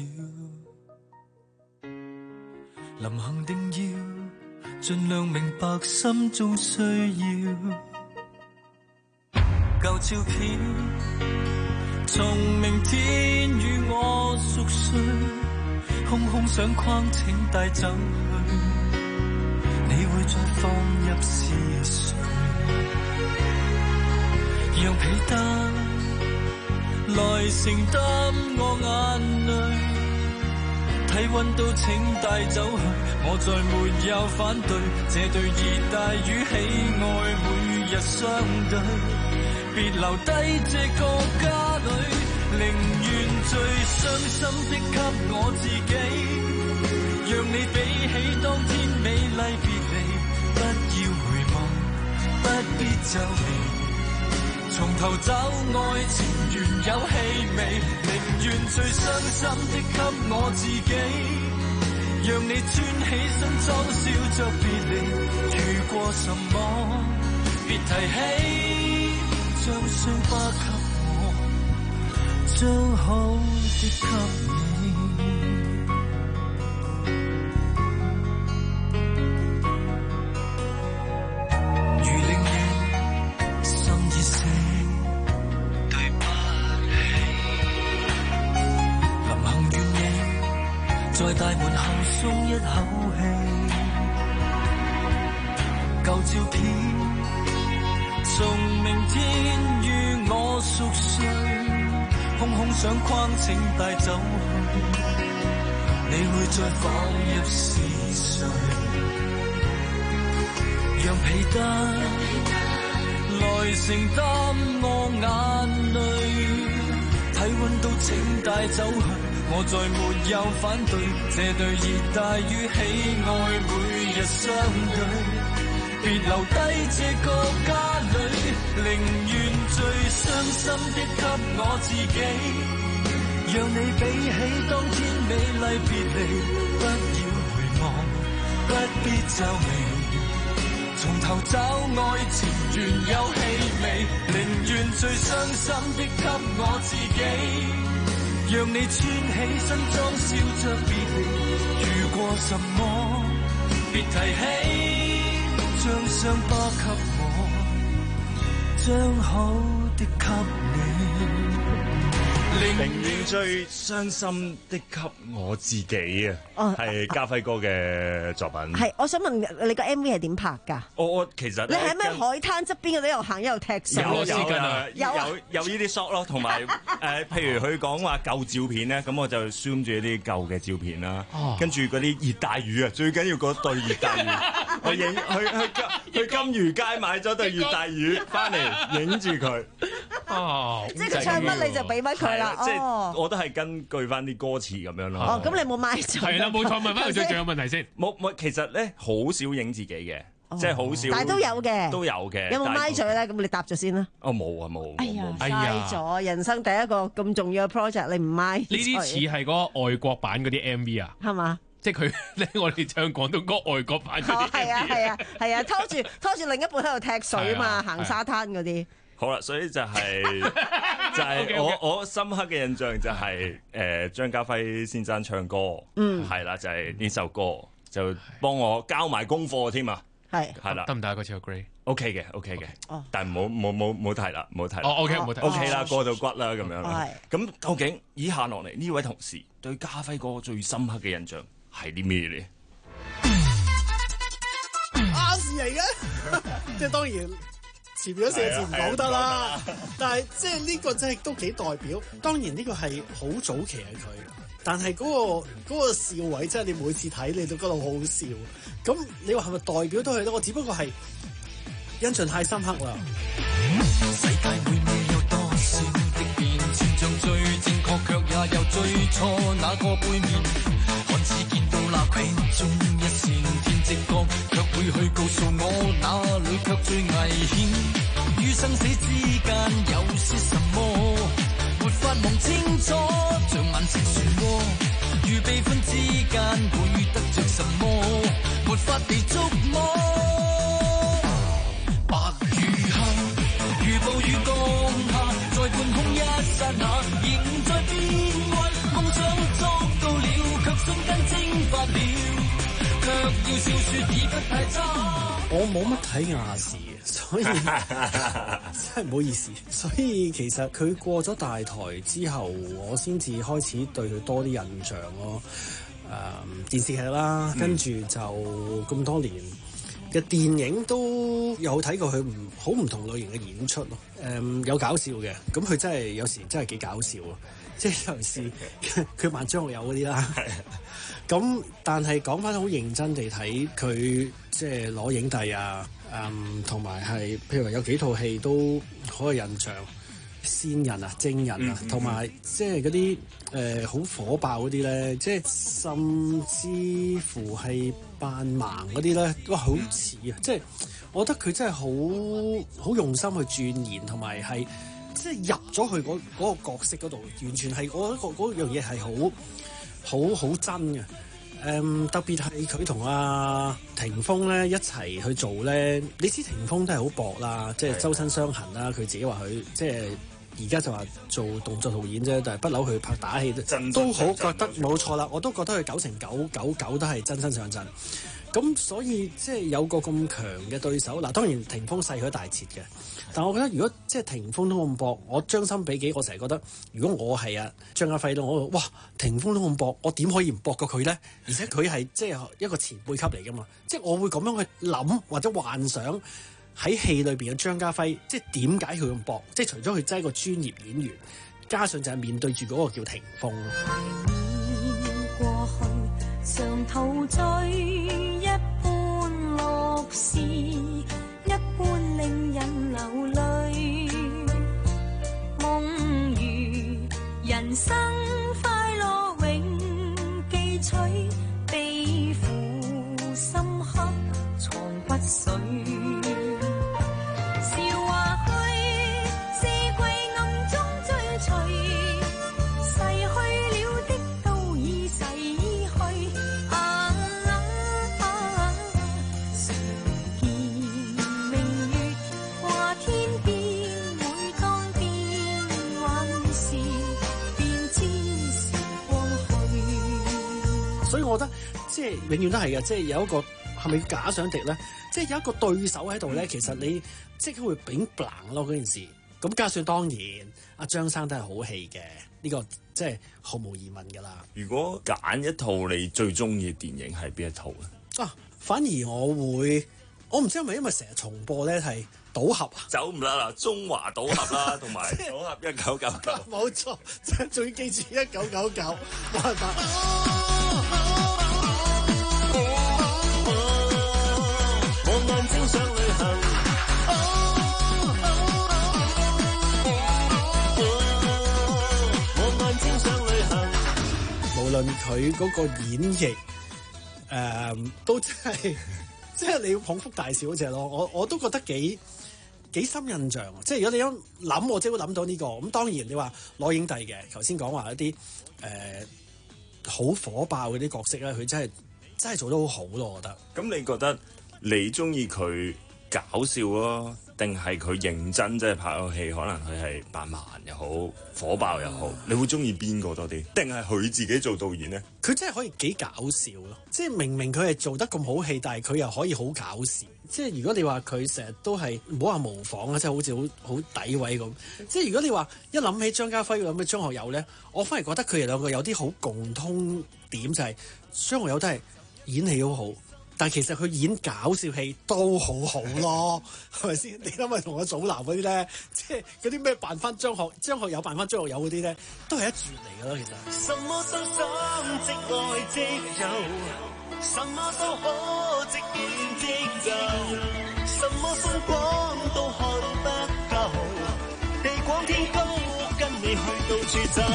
臨行定要盡量明白心中需要舊照片從明天與我熟睡空空相框請帶走去你會再放入思緒讓被單來承擔我眼淚，體溫都請帶走去，我再沒有反對，這對熱帶與喜愛每日相對，別留低這個家裏，寧願最傷心的給我自己，讓你比起當天美麗別離，不要回望，不必皺眉。從頭找愛情原有氣味，寧願最傷心的給我自己，讓你穿起身裝笑着別離，遇過什麼別提起，將傷疤給我，將好的給你。在大門後鬆一口氣，舊照片從明天與我熟睡，空空相框請帶走去，你會再放入思緒，讓被單來承擔我眼淚，體溫都請帶走去。我再沒有反對，這對熱帶與喜愛每日相對，別留低這個家裏，寧願最傷心的給我自己，讓你比起當天美麗別離，不要回望，不必皺眉，從頭找愛情原有氣味，寧願最傷心的給我自己。讓你穿起身裝笑着別離，遇過什麼別提起，將傷疤給我，將好的給你。 寧願最傷心的給我自己啊！係家輝哥嘅作品。 係，我想問你個 M V 係點拍㗎？ 我我其實你喺咩海灘側邊嗰度一路行一路踢水？ 有有有有呢啲 shot 咯，同埋誒，譬如佢講話舊照片咧，咁我就 zoom 住啲舊嘅照片啦。跟住嗰啲熱帶魚啊，最緊要嗰對熱帶魚，我影去去去金魚街買咗對熱帶魚翻嚟影住佢。 哦， 即係佢唱乜你就俾乜佢啦。 即係我都係根據翻啲歌詞咁樣咯。 哦，咁你冇咪嘴？ 係啦，冇錯，問翻佢最重要問題先。 冇冇，其實咧好少影自己嘅。即係好少， 但係都有嘅， 都有嘅。 有冇咪嘴咧？咁你答咗先啦。 哦，冇啊，冇。 哎呀，嘥咗人生第一個咁重要嘅 project，你唔咪？ 呢啲似係嗰個外國版嗰啲 M V 啊， 係嘛？ 即係佢咧，我哋唱廣東歌外國版嗰啲 M V。 係啊係啊係啊，拖住拖住另一半喺度踢水嘛，行沙灘嗰啲。 好啦，所以就係就係我我深刻嘅印象就係誒張家輝先生唱歌，嗯，係啦，就係呢首歌就幫我交埋功課添啊。 係係啦， 得唔得啊？嗰次個 grade，OK 嘅，OK 嘅， 哦， 但係唔好唔好唔好提啦，唔好提啦。 哦，OK，唔好提 ，OK 啦，過到骨啦咁樣。 係。 咁究竟以下落嚟呢位同事對家輝哥最深刻嘅印象係啲咩咧？ 亞視嚟嘅，即係當然前面嗰四個字唔講得啦。但係即係呢個真係都幾代表。當然呢個係好早期嘅佢。但係嗰、嗰個嗰個笑位真係你每次睇你都覺得好好笑，咁你話係咪代表都係咧？我只不過係印象太深刻啦。 世界每秒有多少的變遷，像最正確卻也有最錯那個背面，看似見到那隙中一線天際光，卻會去告訴我哪裏卻最危險，於生死之間有些什麼沒法望清楚，像晚色漩渦，與悲歡之間會得着什麼，沒法被觸摸。白與黑，如暴雨降下，在半空一剎那，仍在變幻。夢想捉到了，卻瞬間蒸發了，卻要笑説已不太差。 我冇乜睇亞視，所以真係唔好意思。所以其實佢過咗大台之後，我先至開始對佢多啲印象咯。誒、嗯，電視劇啦，跟住就咁多年嘅電影都有睇過佢唔好唔同類型嘅演出咯。誒、嗯，有搞笑嘅，咁佢真係有時真係幾搞笑啊！即係尤其是佢扮張學友嗰啲啦。咁但係講翻好認真地睇佢，即係攞影帝啊，嗯，同埋係譬如話有幾套戲都好有印象，仙人啊、精人啊，同埋即係嗰啲誒好火爆嗰啲咧，即係甚至乎係扮盲嗰啲咧，哇好似啊！即係我覺得佢真係好好用心去鑽研，同埋係即係入咗去嗰嗰個角色嗰度，完全係我覺得嗰樣嘢係好。好好真嘅，誒、嗯、特別係佢同阿霆鋒咧一齊去做咧，你知霆鋒都係好搏啦，即係周身傷痕啦，佢自己話佢即係而家就話做動作導演啫，但係不嬲去拍打戲都好覺得冇錯啦，我都覺得佢九成九九九都係真身上陣。咁所以即係有個咁強嘅對手，嗱當然霆鋒細佢一大截嘅，但我覺得如果即係霆鋒都咁搏，我將心比己，我成日覺得如果我係啊張家輝咧，我哇霆鋒都咁搏，我點可以唔搏過佢咧？而且佢係即係一個前輩級嚟噶嘛，即係我會咁樣去諗或者幻想喺戲裏邊嘅張家輝，即係點解佢咁搏？即係除咗佢真係一個專業演員，加上就係面對住嗰個叫霆鋒咯。 過去常陶醉一般樂事，一般令人流淚。夢如人生快樂永記取，悲苦深刻藏骨髓。笑話去，四季暗中追隨，逝去了的都已逝去。啊啊啊！常見明月掛天邊，每當變幻時，便知時光去。 所以我覺得即係永遠都係嘅，即係有一個係咪假想敵咧？即係有一個對手喺度咧，其實你即刻會炳唪咯嗰件事。咁加上當然阿張生都係好戲嘅，呢、這個即係毫無疑問㗎啦。 如果揀一套你最中意嘅電影係邊一套咧？ 啊，反而我會，我唔知係咪因為成日重播咧係賭俠啊， 走唔甩啦，中華賭俠啦，同埋賭俠一九九九， 冇錯，即係仲要記住一九九九，冇辦法。 我眼睛想旅行， 論佢嗰個演繹，誒、呃、都真係，即係你要捧腹大笑嗰隻咯。我我都覺得幾幾深印象。即係如果你一諗，我即係會諗到呢、這個。咁當然你話攞影帝嘅，頭先講話一啲誒好火爆嗰啲角色咧，佢真係真係做得好好咯。我覺得。 咁你覺得你中意佢搞笑咯，定係佢認真即係拍個戲？可能佢係扮慢又好，火爆又好，嗯、你會中意邊個多啲？定係佢自己做導演咧？ 佢真係可以幾搞笑咯！即係明明佢係做得咁好戲，但係佢又可以好搞笑。即係如果你話佢成日都係唔好話模仿啊，即係好似好好詆毀咁。即係如果你話一諗起張家輝諗起張學友咧，我反而覺得佢哋兩個有啲好共通點，就係、是、張學友都係演戲好好。但係其實佢演搞笑戲都好好咯，係咪先？你諗下同我祖藍嗰啲咧，即係嗰啲咩扮翻張學張學友扮翻張學友嗰啲咧，都係一絕嚟㗎咯，其實。什麼心心即愛即有，什麼都可即見即就，什麼風光都看不夠，地廣天高，跟你去到處走。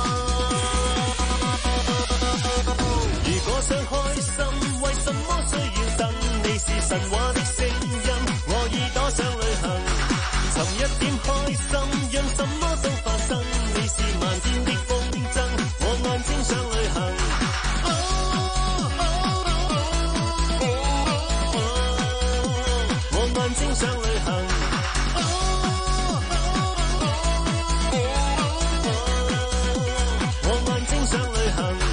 如果想開心，為什麼需要等？你是神話的聲音，我耳朵想旅行，尋一點開心，讓什麼都發生。你是漫天的風箏，我眼睛想旅行。哦哦哦哦哦、我眼睛想旅行。哦哦哦哦、我眼睛想旅行。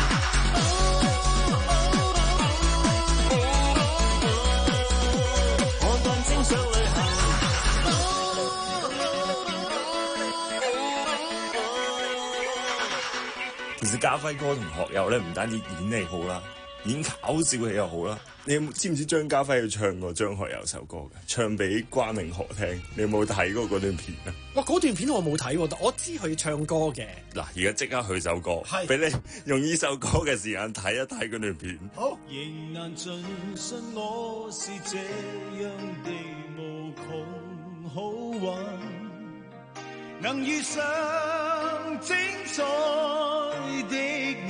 其實家輝哥同學友咧，唔單止演戲好啦，演搞笑戲又好啦。你有冇知唔知張家輝要唱過張學友首歌嘅？唱俾關詠荷聽。你有冇睇過嗰段片啊？哇！嗰段片我冇睇喎，我知佢唱歌嘅。嗱，而家即刻去首歌，俾你用呢首歌嘅時間睇一睇嗰段片。好。 仍難盡信我是這樣的無窮好運，能遇上精彩的你，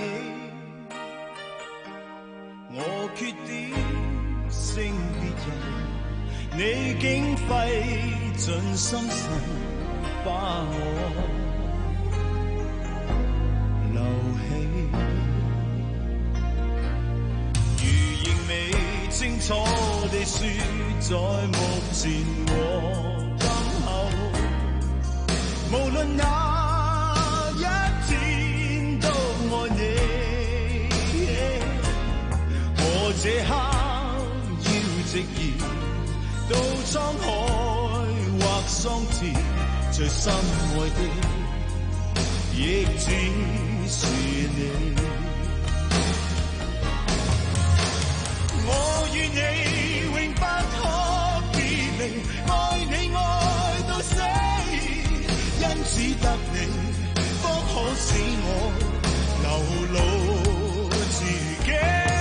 我缺點勝別人，你竟費盡心神把我留起，如仍未清楚地說，在目前和今後，無論哪一天都愛你，我這刻要直言到滄海或桑田，最深愛的亦只是你。我與你永不可別離，愛你愛到死，因此得你不可使我流露自己。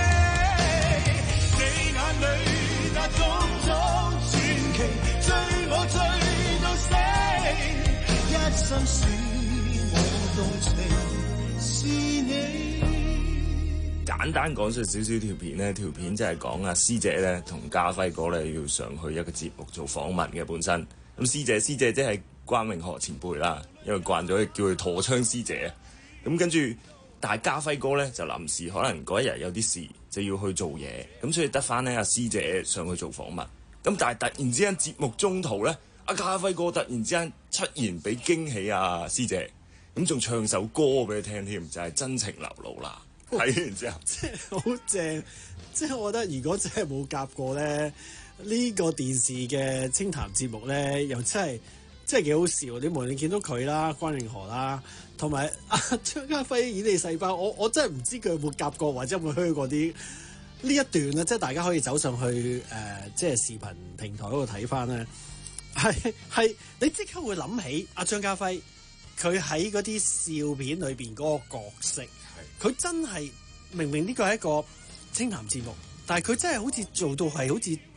你眼裏那種種傳奇，追我追到死，一生使我動情是你。簡單講述少少條片呢，條片就係講阿師姐咧同家輝哥咧要上去一個節目做訪問嘅本身。咁師姐師姐即係關詠荷前輩啦，因為慣咗叫佢陀槍師姐。咁跟住，但係家輝哥咧就臨時可能嗰一日有啲事就要去做嘢，咁所以得翻咧阿師姐上去做訪問。咁但係突然之間節目中途咧，阿家輝哥突然之間出現俾驚喜阿師姐，咁仲唱首歌俾佢聽添，就係、是、真情流露啦。睇完之後，即係好正，即係我覺得如果真係冇夾過咧，呢、這個電視嘅清談節目咧，又真係真係幾好笑。你無論你見到佢啦、關詠荷啦，同埋阿張家輝演戲細胞，我我真係唔知佢有冇夾過，或者有冇虛過啲呢一段咧。即係大家可以走上去誒、呃，即係視頻平台嗰度睇翻咧，係係你即刻會諗起阿張家輝，佢喺嗰啲笑片裏邊嗰個角色。佢真係明明呢個係一個清談節目，但係佢真係好似做到係好似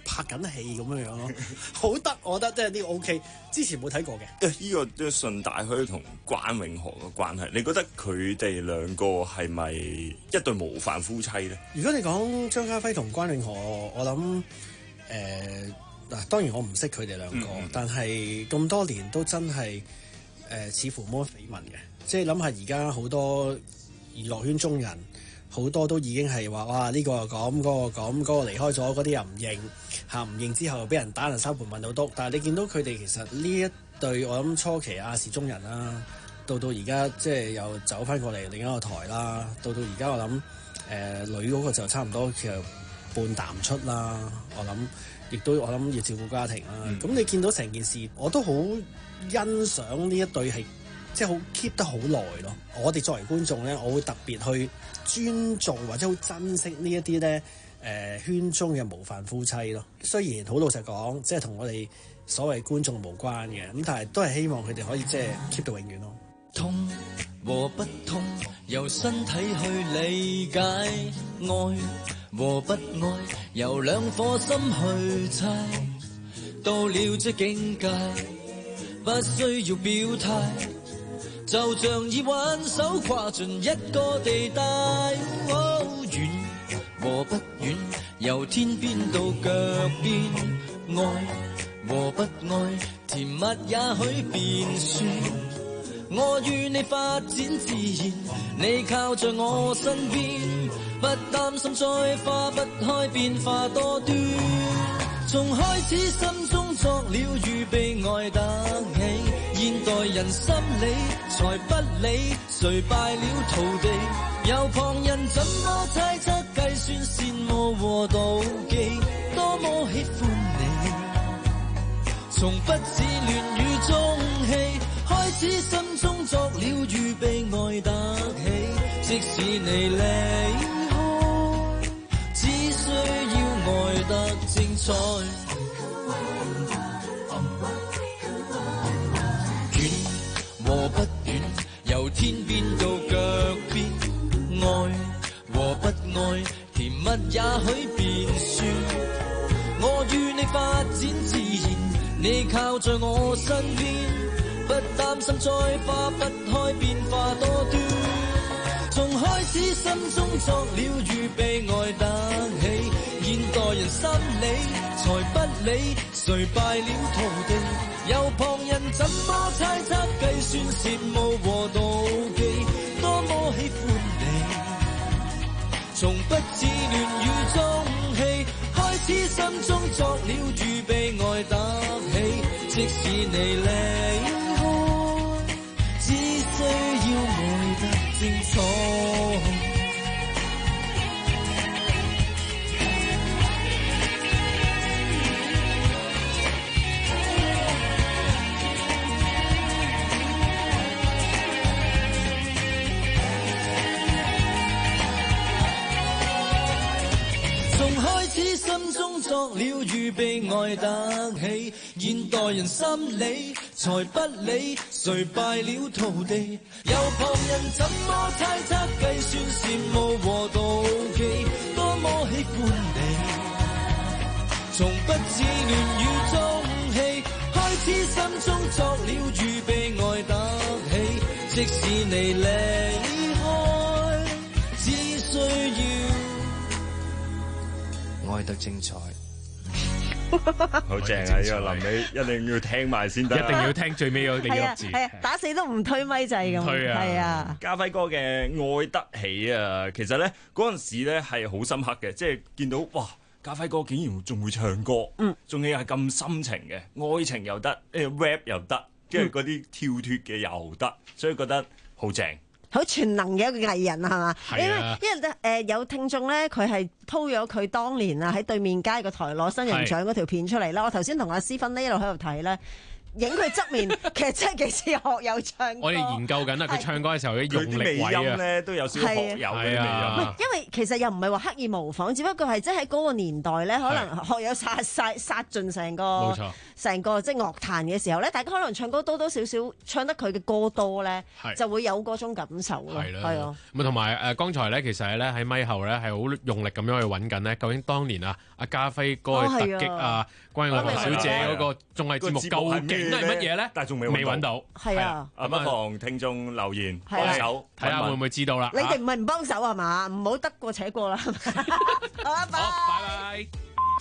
拍緊戲咁樣樣咯，好得我覺得即係呢個 OK。之前冇睇過嘅。 誒，呢個都順帶可以同關詠荷嘅關係，你覺得佢哋兩個係咪一對模範夫妻咧？ 如果你講張家輝同關詠荷，我諗誒嗱，當然我唔識佢哋兩個，嗯、但係咁多年都真係誒、呃、似乎冇乜緋聞嘅。即係諗下而家好多娛樂圈中人，好多都已經係話哇呢、呢個又講，嗰、嗰個講，嗰、嗰個離開咗，嗰啲又唔認嚇，唔認之後俾人打人三盤問到篤。但係你見到佢哋其實呢一對，我諗初期亞視中人啦，到到而家即係又走翻過嚟另一個台啦，到到而家我諗誒、呃、女嗰個就差唔多其實半淡出啦。我諗亦都我諗要照顧家庭啦。咁、嗯、你見到成件事，我都好欣賞呢一對係。即係好 keep 得好耐咯。我哋作為觀眾咧，我會特別去尊重或者好珍惜呢一啲咧誒圈中嘅模範夫妻咯。雖然好老實講，即係同我哋所謂觀眾無關嘅，咁但係都係希望佢哋可以即係 keep 到永遠咯。 痛和不痛，由身體去理解；愛和不愛，由兩顆心去猜。到了這境界，不需要表態。就像以挽手跨進一個地帶，哦，遠和不遠，由天邊到腳邊，愛和不愛，甜蜜也許變酸。我與你發展自然，你靠在我身邊，不擔心再化不開變化多端。從開始心中作了預備愛得起。現代人心理才不理，誰敗了土地？由旁人怎麼猜測計算羨慕和妒忌？多麼喜歡你，從不自亂與中氣。開始心中作了預備愛得起，即使你離開，只需要愛得精彩。和不遠，由天邊到腳邊，愛和不愛，甜蜜也許變酸。我與你發展自然，你靠在我身邊，不擔心再化不開變化多端。從開始心中作了預備愛得起，現代人心理才不理，誰敗了土地？由旁人怎麼猜測計算羨慕和妒忌？多麼喜歡你，從不自亂與中氣。開始心中作了預備愛得起，即使你離開，只需要愛得精彩。心中作了預備愛得起，現代人心理才不理，誰敗了土地？由旁人怎麼猜測計算羨慕和妒忌？多麼喜歡你，從不自亂與中氣。開始心中作了預備愛得起，即使你離開，只需要愛得精彩。 好正啊！呢個臨尾一定要聽埋先得， 一定要聽最尾嗰幾粒字。 係啊，打死都唔推咪掣咁。 係啊， 係啊。 家輝哥嘅愛得起啊，其實咧嗰陣時咧係好深刻嘅，即係見到哇，家輝哥竟然仲會唱歌，嗯，仲要係咁深情嘅，愛情又得，誒 rap 又得，跟住嗰啲跳脫嘅又得，所以覺得好正。 好全能嘅一個藝人係嘛？因為因為誒、呃、有聽眾咧，佢係鋪咗佢當年啊喺對面街個台攞新人獎嗰條片出嚟啦。我頭先同阿思芬呢一路喺度睇咧， 影佢側面，其實真係幾似學友唱歌。 我哋研究緊啊，佢唱歌嘅時候啲用力位佢啲尾音咧都有少少學友嘅味啊。 因為其實又唔係話刻意模仿，只不過係即係喺嗰個年代咧，可能學友殺殺殺盡成個冇錯成個即係樂壇嘅時候咧，大家可能唱歌多多少少唱得佢嘅歌多咧，就會有嗰種感受咯。 係啦， 係啊。 咁同埋誒，剛才咧其實咧喺咪後咧係好用力咁樣去揾緊咧，究竟當年啊阿家輝哥嘅突擊啊，關於我何小姐嗰個綜藝節目究竟係乜嘢咧？ 但係仲未未揾到。 係啊， 啊不妨聽眾留言幫手睇下會唔會知道啦。 你哋唔係唔幫手係嘛？唔好得過且過啦。好，拜拜。